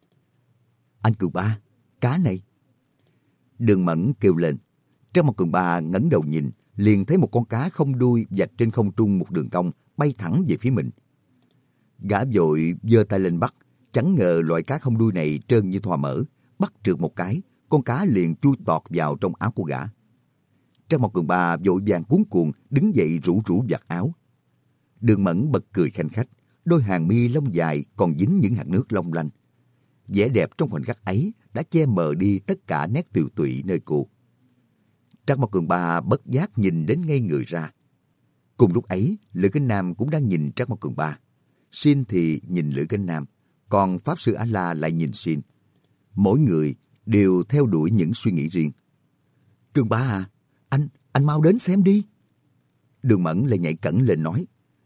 Anh Cường Ba, cá này. Đường Mẫn kêu lên. Trắc Mộc Cường Ba ngẩng đầu nhìn, liền thấy một con cá không đuôi vạch trên không trung một đường cong bay thẳng về phía mình. Gã vội giơ tay lên bắt, chẳng ngờ loại cá không đuôi này trơn như thoa mỡ, bắt trượt một cái, con cá liền chui tọt vào trong áo của gã. Trắc Mộc Cường Ba vội vàng cuống cuồng đứng dậy rủ rủ vạt áo. Đường Mẫn bật cười khanh khách, đôi hàng mi lông dài còn dính những hạt nước long lanh. Vẻ đẹp trong khoảnh khắc ấy đã che mờ đi tất cả nét tiều tụy nơi cô. Trắc Mộc Cường Ba bất giác nhìn đến ngây người ra. Cùng lúc ấy, Lữ Cánh Nam cũng đang nhìn Trắc Mộc Cường Ba. Sin thì nhìn Lữ Cánh Nam, còn Pháp Sư A-la lại nhìn Sin. Mỗi người đều theo đuổi những suy nghĩ riêng. Cường Ba à, anh mau đến xem đi. Đường Mẫn lại nhảy cẫng lên nói,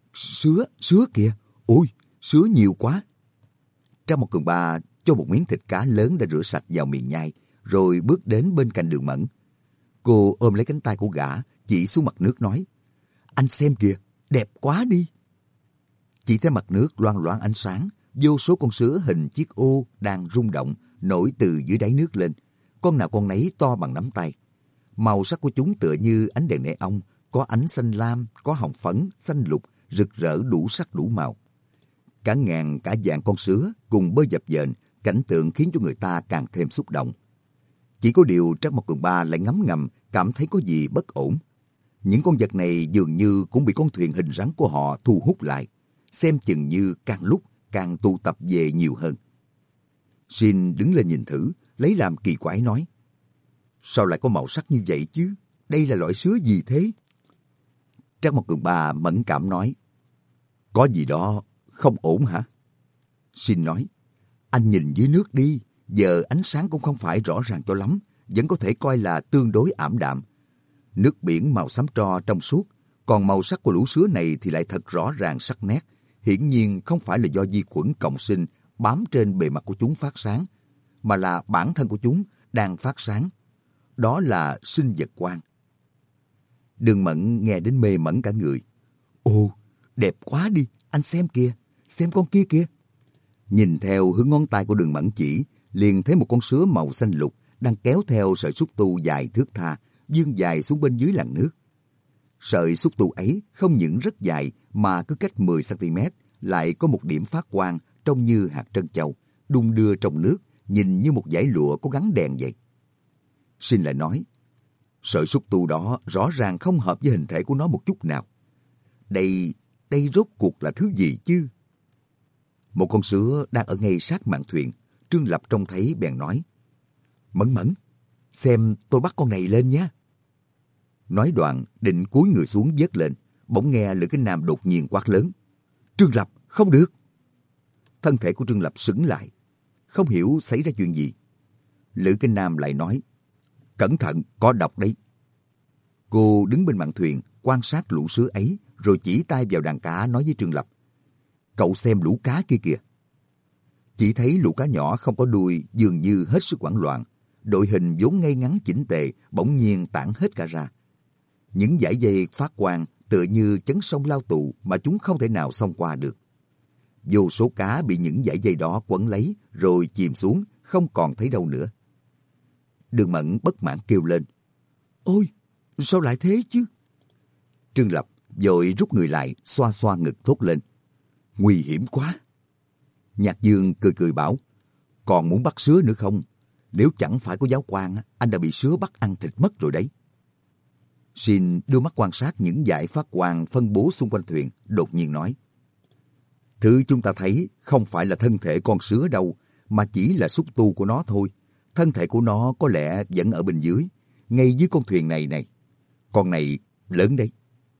sứa kìa, ôi, sứa nhiều quá. Trang một Cường Ba cho một miếng thịt cá lớn đã rửa sạch vào miệng nhai, rồi bước đến bên cạnh Đường Mẫn. Cô ôm lấy cánh tay của gã, chỉ xuống mặt nước nói, anh xem kìa, đẹp quá đi. Chỉ thấy mặt nước loang loáng ánh sáng, vô số con sứa hình chiếc ô đang rung động, nổi từ dưới đáy nước lên. Con nào con nấy to bằng nắm tay. Màu sắc của chúng tựa như ánh đèn neon, có ánh xanh lam, có hồng phấn, xanh lục, rực rỡ đủ sắc đủ màu. Cả ngàn cả vạn con sứa cùng bơi dập dềnh, cảnh tượng khiến cho người ta càng thêm xúc động. Chỉ có điều Trác Mộc Cường Ba lại ngấm ngầm cảm thấy có gì bất ổn. Những con vật này dường như cũng bị con thuyền hình rắn của họ thu hút lại, xem chừng như càng lúc càng tụ tập về nhiều hơn. Shin đứng lên nhìn thử, lấy làm kỳ quái nói, sao lại có màu sắc như vậy chứ? Đây là loại sứa gì thế? Trác Mộc Cường Ba mẫn cảm nói, có gì đó không ổn hả? Shin nói, anh nhìn dưới nước đi, giờ ánh sáng cũng không phải rõ ràng cho lắm, vẫn có thể coi là tương đối ảm đạm. Nước biển màu xám tro trong suốt, còn màu sắc của lũ sứa này thì lại thật rõ ràng sắc nét, hiển nhiên không phải là do vi khuẩn cộng sinh bám trên bề mặt của chúng phát sáng, mà là bản thân của chúng đang phát sáng. Đó là sinh vật quang. Đường Mẫn nghe đến mê mẩn cả người. Ồ, đẹp quá đi, anh xem kìa, xem con kia kìa. Nhìn theo hướng ngón tay của Đường Mẫn chỉ, liền thấy một con sứa màu xanh lục đang kéo theo sợi xúc tu dài thước tha, vươn dài xuống bên dưới làn nước. Sợi xúc tu ấy không những rất dài mà cứ cách 10 cm lại có một điểm phát quang trông như hạt trân châu, đung đưa trong nước, nhìn như một dải lụa có gắn đèn vậy. Shin lại nói, sợi xúc tu đó rõ ràng không hợp với hình thể của nó một chút nào. Đây rốt cuộc là thứ gì chứ? Một con sứa đang ở ngay sát mạn thuyền, Trương Lập trông thấy bèn nói, Mẫn, xem tôi bắt con này lên nhé. Nói đoạn định cúi người xuống vớt lên, bỗng nghe Lữ Kinh Nam đột nhiên quát lớn, Trương Lập, không được. Thân thể của Trương Lập sững lại, không hiểu xảy ra chuyện gì. Lữ Kinh Nam lại nói, cẩn thận, có độc đấy. Cô đứng bên mạn thuyền quan sát lũ sứa ấy, rồi chỉ tay vào đàn cá nói với Trương Lập, cậu xem lũ cá kia kìa. Chỉ thấy lũ cá nhỏ không có đuôi dường như hết sức hoảng loạn, đội hình vốn ngay ngắn chỉnh tề bỗng nhiên tản hết cả ra. Những dải dây phát quang tựa như chấn sông lao tù mà chúng không thể nào xông qua được. Vô số cá bị những dải dây đó quấn lấy rồi chìm xuống, không còn thấy đâu nữa. Đường Mẫn bất mãn kêu lên, ôi, sao lại thế chứ? Trương Lập vội rút người lại, xoa xoa ngực thốt lên, nguy hiểm quá. Nhạc Dương cười bảo, còn muốn bắt sứa nữa không? Nếu chẳng phải có giáo quan, anh đã bị sứa bắt ăn thịt mất rồi đấy. Shin đưa mắt quan sát những dải phát quang phân bố xung quanh thuyền, đột nhiên nói, thứ chúng ta thấy không phải là thân thể con sứa đâu, mà chỉ là xúc tu của nó thôi. Thân thể của nó có lẽ vẫn ở bên dưới, ngay dưới con thuyền này. Con này lớn đấy.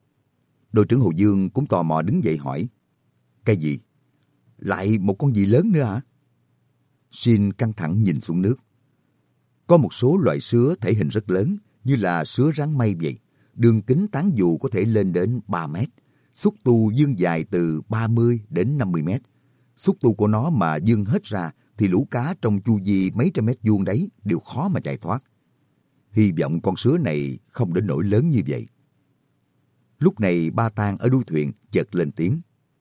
Đội trưởng Hồ Dương cũng tò mò đứng dậy hỏi, cái gì? Lại một con gì lớn nữa hả? Shin căng thẳng nhìn xuống nước. Có một số loại sứa thể hình rất lớn, như là sứa rắn mây vậy. Đường kính tán dù có thể lên đến 3 mét. Xúc tu vươn dài từ 30 đến 50 mét. Xúc tu của nó mà vươn hết ra thì lũ cá trong chu vi mấy trăm mét vuông đấy đều khó mà chạy thoát. Hy vọng con sứa này không đến nỗi lớn như vậy. Lúc này Ba Tang ở đuôi thuyền chợt lên tiếng,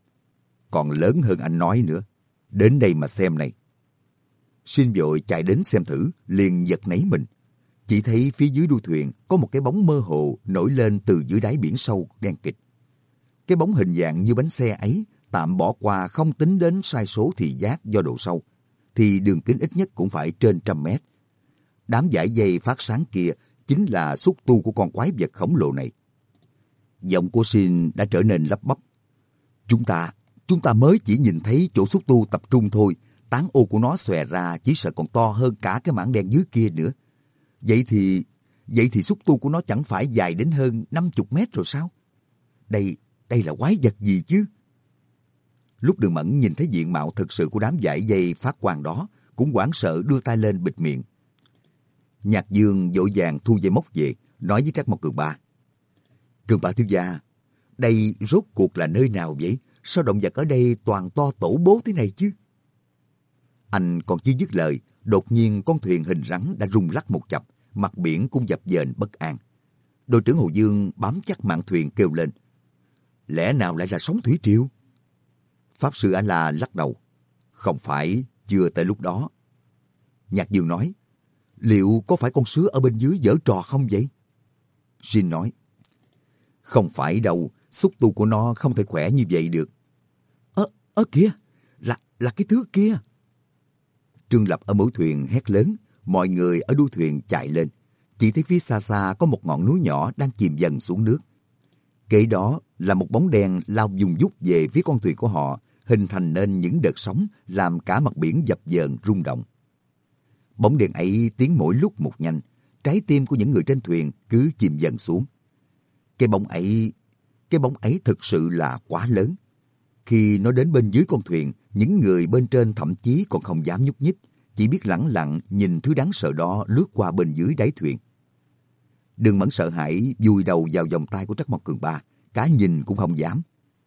còn lớn hơn anh nói nữa. Đến đây mà xem này. Shin vội chạy đến xem thử, liền giật nảy mình. Chỉ thấy phía dưới đuôi thuyền có một cái bóng mơ hồ nổi lên từ dưới đáy biển sâu đen kịt. Cái bóng hình dạng như bánh xe ấy, tạm bỏ qua không tính đến sai số thị giác do độ sâu, thì đường kính ít nhất cũng phải trên 100 mét. Đám dải dây phát sáng kia chính là xúc tu của con quái vật khổng lồ này. Giọng của Shin đã trở nên lắp bắp. Chúng ta mới chỉ nhìn thấy chỗ xúc tu tập trung thôi, tán ô của nó xòe ra chỉ sợ còn to hơn cả cái mảng đen dưới kia nữa. Vậy thì xúc tu của nó chẳng phải dài đến hơn 50 mét rồi sao? Đây là quái vật gì chứ? Lúc Đường Mẫn nhìn thấy diện mạo thực sự của đám dải dây phát quang đó, cũng hoảng sợ đưa tay lên bịt miệng. Nhạc Dương vội vàng thu dây móc về, nói với Trác Mộc Cường Ba, Cường Ba thiếu gia, Đây rốt cuộc là nơi nào vậy? Sao động vật ở đây toàn to tổ bố thế này chứ? Anh còn chưa dứt lời, đột nhiên con thuyền hình rắn đã rung lắc một chập, mặt biển cũng dập dềnh bất an. Đội trưởng Hồ Dương bám chắc mạn thuyền kêu lên. Lẽ nào lại là sóng thủy triều? Pháp sư A-la lắc đầu. Không phải, chưa tới lúc đó. Nhạc Dương nói, liệu có phải con sứa ở bên dưới giở trò không vậy? Jin nói, không phải đâu, xúc tu của nó không thể khỏe như vậy được. Kìa, là cái thứ kia. Trương Lập ở mũi thuyền hét lớn, mọi người ở đuôi thuyền chạy lên. Chỉ thấy phía xa xa có một ngọn núi nhỏ đang chìm dần xuống nước. Kế đó là một bóng đen lao vùng vút về phía con thuyền của họ, hình thành nên những đợt sóng làm cả mặt biển dập dờn rung động. Bóng đen ấy tiến mỗi lúc một nhanh, trái tim của những người trên thuyền cứ chìm dần xuống. Cái bóng ấy thực sự là quá lớn. Khi nó đến bên dưới con thuyền, những người bên trên thậm chí còn không dám nhúc nhích, chỉ biết lẳng lặng nhìn thứ đáng sợ đó lướt qua bên dưới đáy thuyền. Đường Mẫn sợ hãi vùi đầu vào vòng tay của Trắc Mộc Cường Ba, cả nhìn cũng không dám.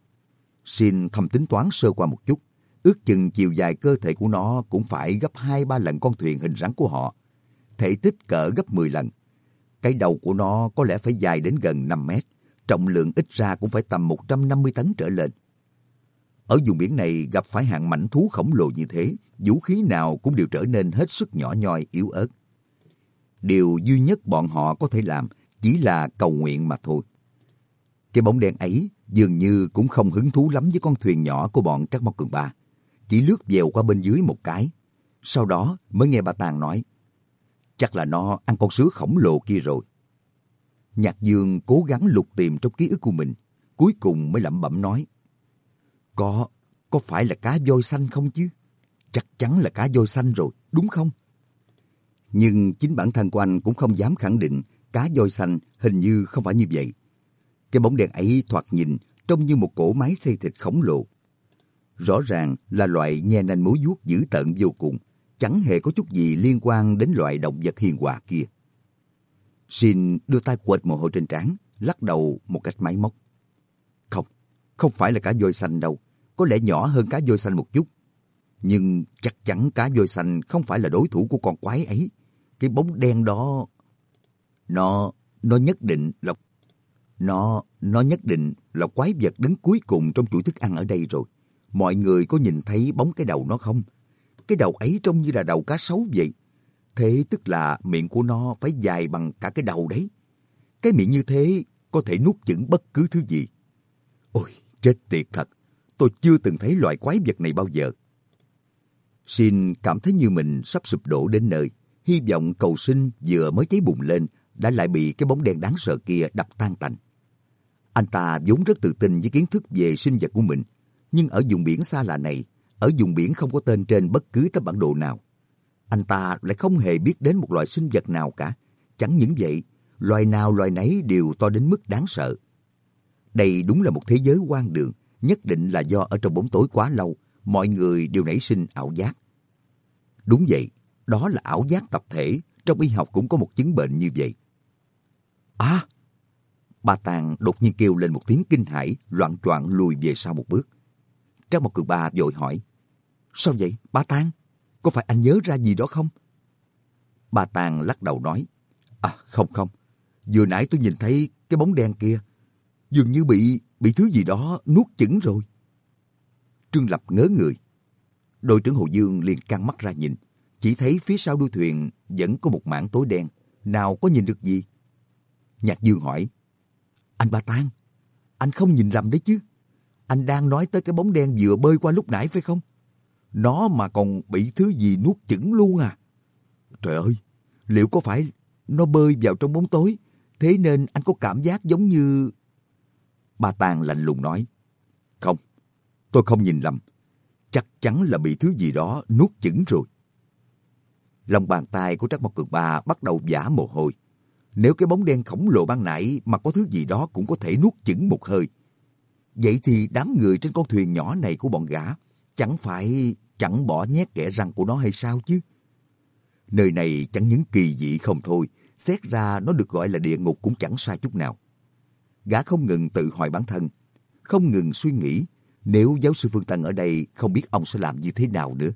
Xin thầm tính toán sơ qua một chút, ước chừng chiều dài cơ thể của nó cũng phải gấp 2-3 lần con thuyền hình rắn của họ, thể tích cỡ gấp 10 lần. Cái đầu của nó có lẽ phải dài đến gần 5 mét, trọng lượng ít ra cũng phải tầm 150 tấn trở lên. Ở vùng biển này gặp phải hạng mãnh thú khổng lồ như thế, vũ khí nào cũng đều trở nên hết sức nhỏ nhoi, yếu ớt. Điều duy nhất bọn họ có thể làm chỉ là cầu nguyện mà thôi. Cái bóng đen ấy dường như cũng không hứng thú lắm với con thuyền nhỏ của bọn Trắc Mộc Cường Ba, chỉ lướt dèo qua bên dưới một cái. Sau đó mới nghe bà Tàng nói, chắc là nó ăn con sứa khổng lồ kia rồi. Nhạc Dương cố gắng lục tìm trong ký ức của mình, cuối cùng mới lẩm bẩm nói, có phải là cá voi xanh không chứ? Chắc chắn là cá voi xanh rồi, đúng không? Nhưng chính bản thân của anh cũng không dám khẳng định cá voi xanh hình như không phải như vậy. Cái bóng đèn ấy thoạt nhìn trông như một cỗ máy xay thịt khổng lồ. Rõ ràng là loại nhe nanh múa vuốt dữ tợn vô cùng, chẳng hề có chút gì liên quan đến loại động vật hiền hòa kia. Shin đưa tay quệt mồ hôi trên trán, lắc đầu một cách máy móc. Không phải là cá voi xanh đâu, có lẽ nhỏ hơn cá voi xanh một chút. Nhưng chắc chắn cá voi xanh không phải là đối thủ của con quái ấy. Cái bóng đen đó, nó nhất định là quái vật đứng cuối cùng trong chuỗi thức ăn ở đây rồi. Mọi người có nhìn thấy bóng cái đầu nó không? Cái đầu ấy trông như là đầu cá sấu vậy. Thế tức là miệng của nó phải dài bằng cả cái đầu đấy. Cái miệng như thế có thể nuốt chửng bất cứ thứ gì. Ôi, chết tiệt thật. Tôi chưa từng thấy loại quái vật này bao giờ. Shin cảm thấy như mình sắp sụp đổ đến nơi. Hy vọng cầu sinh vừa mới cháy bùng lên đã lại bị cái bóng đen đáng sợ kia đập tan tành. Anh ta vốn rất tự tin với kiến thức về sinh vật của mình. Nhưng ở vùng biển xa lạ này, ở vùng biển không có tên trên bất cứ tấm bản đồ nào, anh ta lại không hề biết đến một loại sinh vật nào cả. Chẳng những vậy, loài nào loài nấy đều to đến mức đáng sợ. Đây đúng là một thế giới hoang đường, nhất định là do ở trong bóng tối quá lâu, mọi người đều nảy sinh ảo giác. Đúng vậy, đó là ảo giác tập thể, trong y học cũng có một chứng bệnh như vậy. À! Bà Tàng đột nhiên kêu lên một tiếng kinh hãi, loạng choạng lùi về sau một bước. Trác Mộc Cường Ba vội hỏi, sao vậy, bà Tàng? Có phải anh nhớ ra gì đó không? Bà Tàng lắc đầu nói, không, vừa nãy tôi nhìn thấy cái bóng đen kia, dường như bị thứ gì đó nuốt chửng rồi. Trương Lập ngớ người. Đội trưởng Hồ Dương liền căng mắt ra nhìn, chỉ thấy phía sau đuôi thuyền vẫn có một mảng tối đen, nào có nhìn được gì. Nhạc Dương hỏi, anh Ba Tàng, anh không nhìn lầm đấy chứ? Anh đang nói tới cái bóng đen vừa bơi qua lúc nãy phải không? Nó mà còn bị thứ gì nuốt chửng luôn à? Trời ơi, liệu có phải nó bơi vào trong bóng tối, thế nên anh có cảm giác giống như... Ba Tàng lạnh lùng nói, không, tôi không nhìn lầm. Chắc chắn là bị thứ gì đó nuốt chửng rồi. Lòng bàn tay của Trác Mộc Cường Ba bắt đầu vã mồ hôi. Nếu cái bóng đen khổng lồ ban nãy mà có thứ gì đó cũng có thể nuốt chửng một hơi, vậy thì đám người trên con thuyền nhỏ này của bọn gã chẳng phải chẳng bỏ nhét kẽ răng của nó hay sao chứ? Nơi này chẳng những kỳ dị không thôi, xét ra nó được gọi là địa ngục cũng chẳng sai chút nào. Gã không ngừng tự hỏi bản thân, không ngừng suy nghĩ nếu giáo sư Phương Tân ở đây không biết ông sẽ làm như thế nào nữa.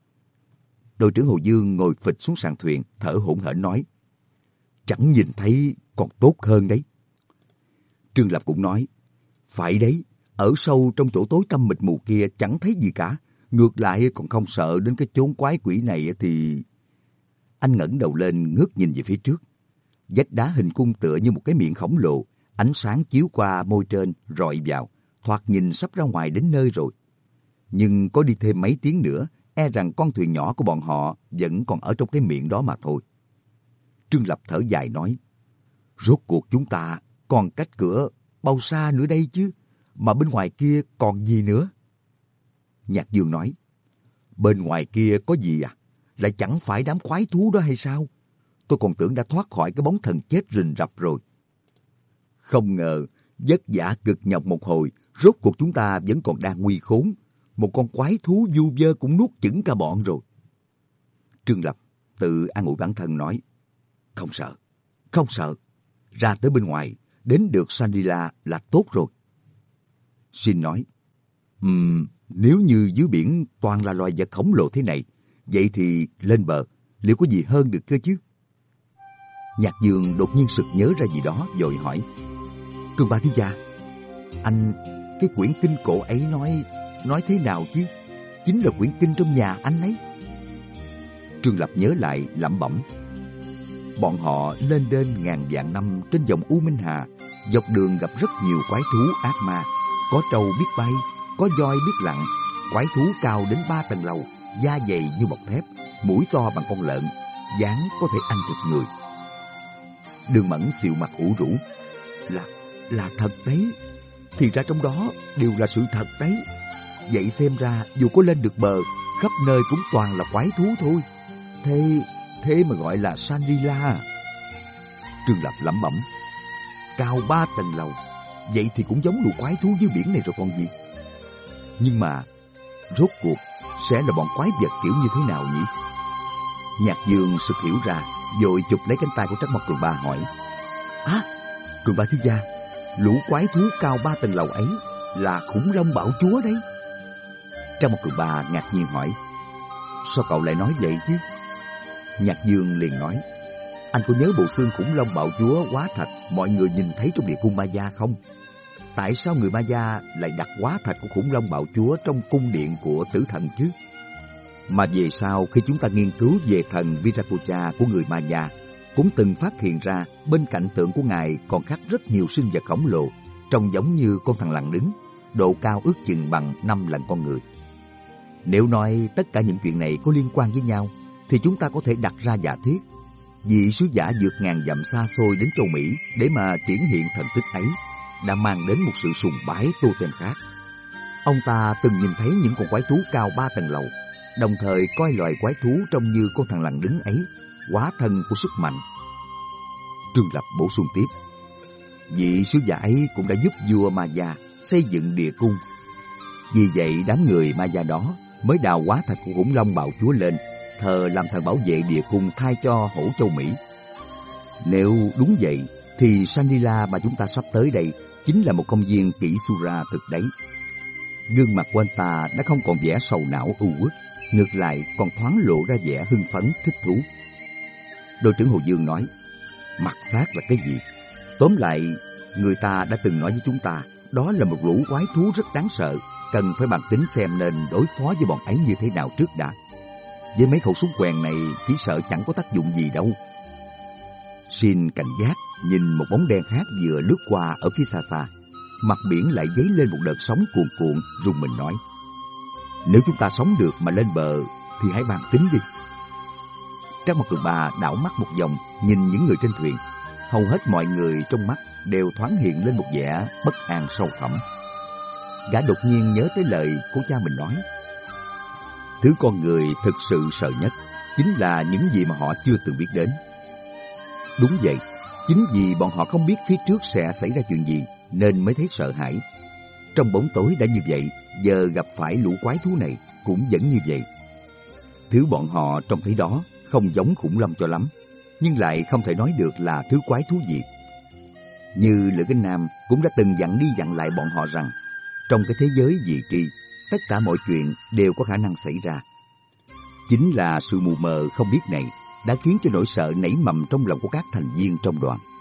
Đội trưởng Hồ Dương ngồi phịch xuống sàn thuyền, thở hổn hển nói, chẳng nhìn thấy còn tốt hơn đấy. Trương Lập cũng nói, phải đấy, ở sâu trong chỗ tối tăm mịt mù kia chẳng thấy gì cả, ngược lại còn không sợ đến cái chốn quái quỷ này thì... Anh ngẩng đầu lên ngước nhìn về phía trước. Vách đá hình cung tựa như một cái miệng khổng lồ, ánh sáng chiếu qua môi trên rọi vào, thoạt nhìn sắp ra ngoài đến nơi rồi. Nhưng có đi thêm mấy tiếng nữa, e rằng con thuyền nhỏ của bọn họ vẫn còn ở trong cái miệng đó mà thôi. Trương Lập thở dài nói, rốt cuộc chúng ta còn cách cửa bao xa nữa đây chứ, mà bên ngoài kia còn gì nữa? Nhạc Dương nói, bên ngoài kia có gì à? Lại chẳng phải đám quái thú đó hay sao? Tôi còn tưởng đã thoát khỏi cái bóng thần chết rình rập rồi. Không ngờ, vất vả cực nhọc một hồi, rốt cuộc chúng ta vẫn còn đang nguy khốn. Một con quái thú vu vơ cũng nuốt chửng cả bọn rồi. Trương Lập tự an ủi bản thân nói, không sợ, không sợ. Ra tới bên ngoài, đến được Shangri-La là tốt rồi. Xin nói, nếu như dưới biển toàn là loài vật khổng lồ thế này, vậy thì lên bờ, liệu có gì hơn được cơ chứ? Nhạc Dương đột nhiên sực nhớ ra gì đó, vội hỏi, Cường Ba thiếu gia, anh, cái quyển kinh cổ ấy nói thế nào chứ? Chính là quyển kinh trong nhà anh ấy. Trương Lập nhớ lại lẩm bẩm, bọn họ lên đên ngàn vạn năm trên dòng U Minh Hà, dọc đường gặp rất nhiều quái thú ác ma, có trâu biết bay, có voi biết lặn, quái thú cao đến 3 tầng lầu, da dày như bọc thép, mũi to bằng con lợn, dáng có thể ăn thịt người. Đường Mẫn xịu mặt ủ rũ, là thật đấy, thì ra trong đó đều là sự thật đấy. Vậy xem ra dù có lên được bờ, khắp nơi cũng toàn là quái thú thôi. Thế mà gọi là Shangri-La. Trương Lập lẩm bẩm, cao 3 tầng lầu, vậy thì cũng giống lũ quái thú dưới biển này rồi còn gì. Nhưng mà rốt cuộc sẽ là bọn quái vật kiểu như thế nào nhỉ? Nhạc Dương sực hiểu ra, vội chụp lấy cánh tay của Trắc Mộc Cường Ba hỏi, Cường Ba thiếu gia, lũ quái thú cao 3 tầng lầu ấy là khủng long bạo chúa đấy. Trắc Mộc Cường Ba ngạc nhiên hỏi, sao cậu lại nói vậy chứ? Nhạc Dương liền nói, anh có nhớ bộ xương khủng long bạo chúa hóa thạch mọi người nhìn thấy trong địa cung Ma Gia không? Tại sao người Ma Gia lại đặt hóa thạch của khủng long bạo chúa trong cung điện của tử thần chứ? Mà về sau khi chúng ta nghiên cứu về thần Viracocha của người Ma Gia, cũng từng phát hiện ra bên cạnh tượng của ngài còn khắc rất nhiều sinh vật khổng lồ, trông giống như con thằn lằn đứng, độ cao ước chừng bằng 5 lần con người. Nếu nói tất cả những chuyện này có liên quan với nhau, thì chúng ta có thể đặt ra giả thiết, vị sứ giả vượt ngàn dặm xa xôi đến châu Mỹ để mà triển hiện thần tích ấy đã mang đến một sự sùng bái tô thêm khác. Ông ta từng nhìn thấy những con quái thú cao 3 tầng lầu, đồng thời coi loài quái thú trông như con thằn lằn đứng ấy hóa thân của sức mạnh. Trương Lập bổ sung tiếp, vị sứ giả ấy cũng đã giúp vua Ma Gia xây dựng địa cung. Vì vậy đám người Ma Gia đó mới đào hóa thạch của khủng long bạo chúa lên, thờ làm thần bảo vệ địa cung thay cho Hổ Châu Mỹ. Nếu đúng vậy, thì Shangri-La mà chúng ta sắp tới đây chính là một công viên kỹ Sura thực đấy. Gương mặt của anh ta đã không còn vẻ sầu não u uất, ngược lại còn thoáng lộ ra vẻ hưng phấn thích thú. Đội trưởng Hồ Dương nói, mặt xác là cái gì? Tóm lại, người ta đã từng nói với chúng ta, đó là một lũ quái thú rất đáng sợ, cần phải bàn tính xem nên đối phó với bọn ấy như thế nào trước đã. Với mấy khẩu súng quèn này chỉ sợ chẳng có tác dụng gì đâu. Xin cảnh giác nhìn một bóng đen khác vừa lướt qua ở phía xa xa. Mặt biển lại dấy lên một đợt sóng cuồn cuộn, rùng mình nói, nếu chúng ta sống được mà lên bờ thì hãy bàn tính đi. Trắc Mộc Cường Ba đảo mắt một vòng nhìn những người trên thuyền. Hầu hết mọi người trong mắt đều thoáng hiện lên một vẻ bất an sâu thẳm. Gã đột nhiên nhớ tới lời của cha mình nói, thứ con người thực sự sợ nhất chính là những gì mà họ chưa từng biết đến. Đúng vậy, chính vì bọn họ không biết phía trước sẽ xảy ra chuyện gì nên mới thấy sợ hãi. Trong bóng tối đã như vậy, giờ gặp phải lũ quái thú này cũng vẫn như vậy. Thứ bọn họ trông thấy đó không giống khủng long cho lắm, nhưng lại không thể nói được là thứ quái thú gì. Như Lữ Kinh Nam cũng đã từng dặn đi dặn lại bọn họ rằng Trong cái thế giới vị tri, tất cả mọi chuyện đều có khả năng xảy ra. Chính là sự mù mờ không biết này đã khiến cho nỗi sợ nảy mầm trong lòng của các thành viên trong đoàn.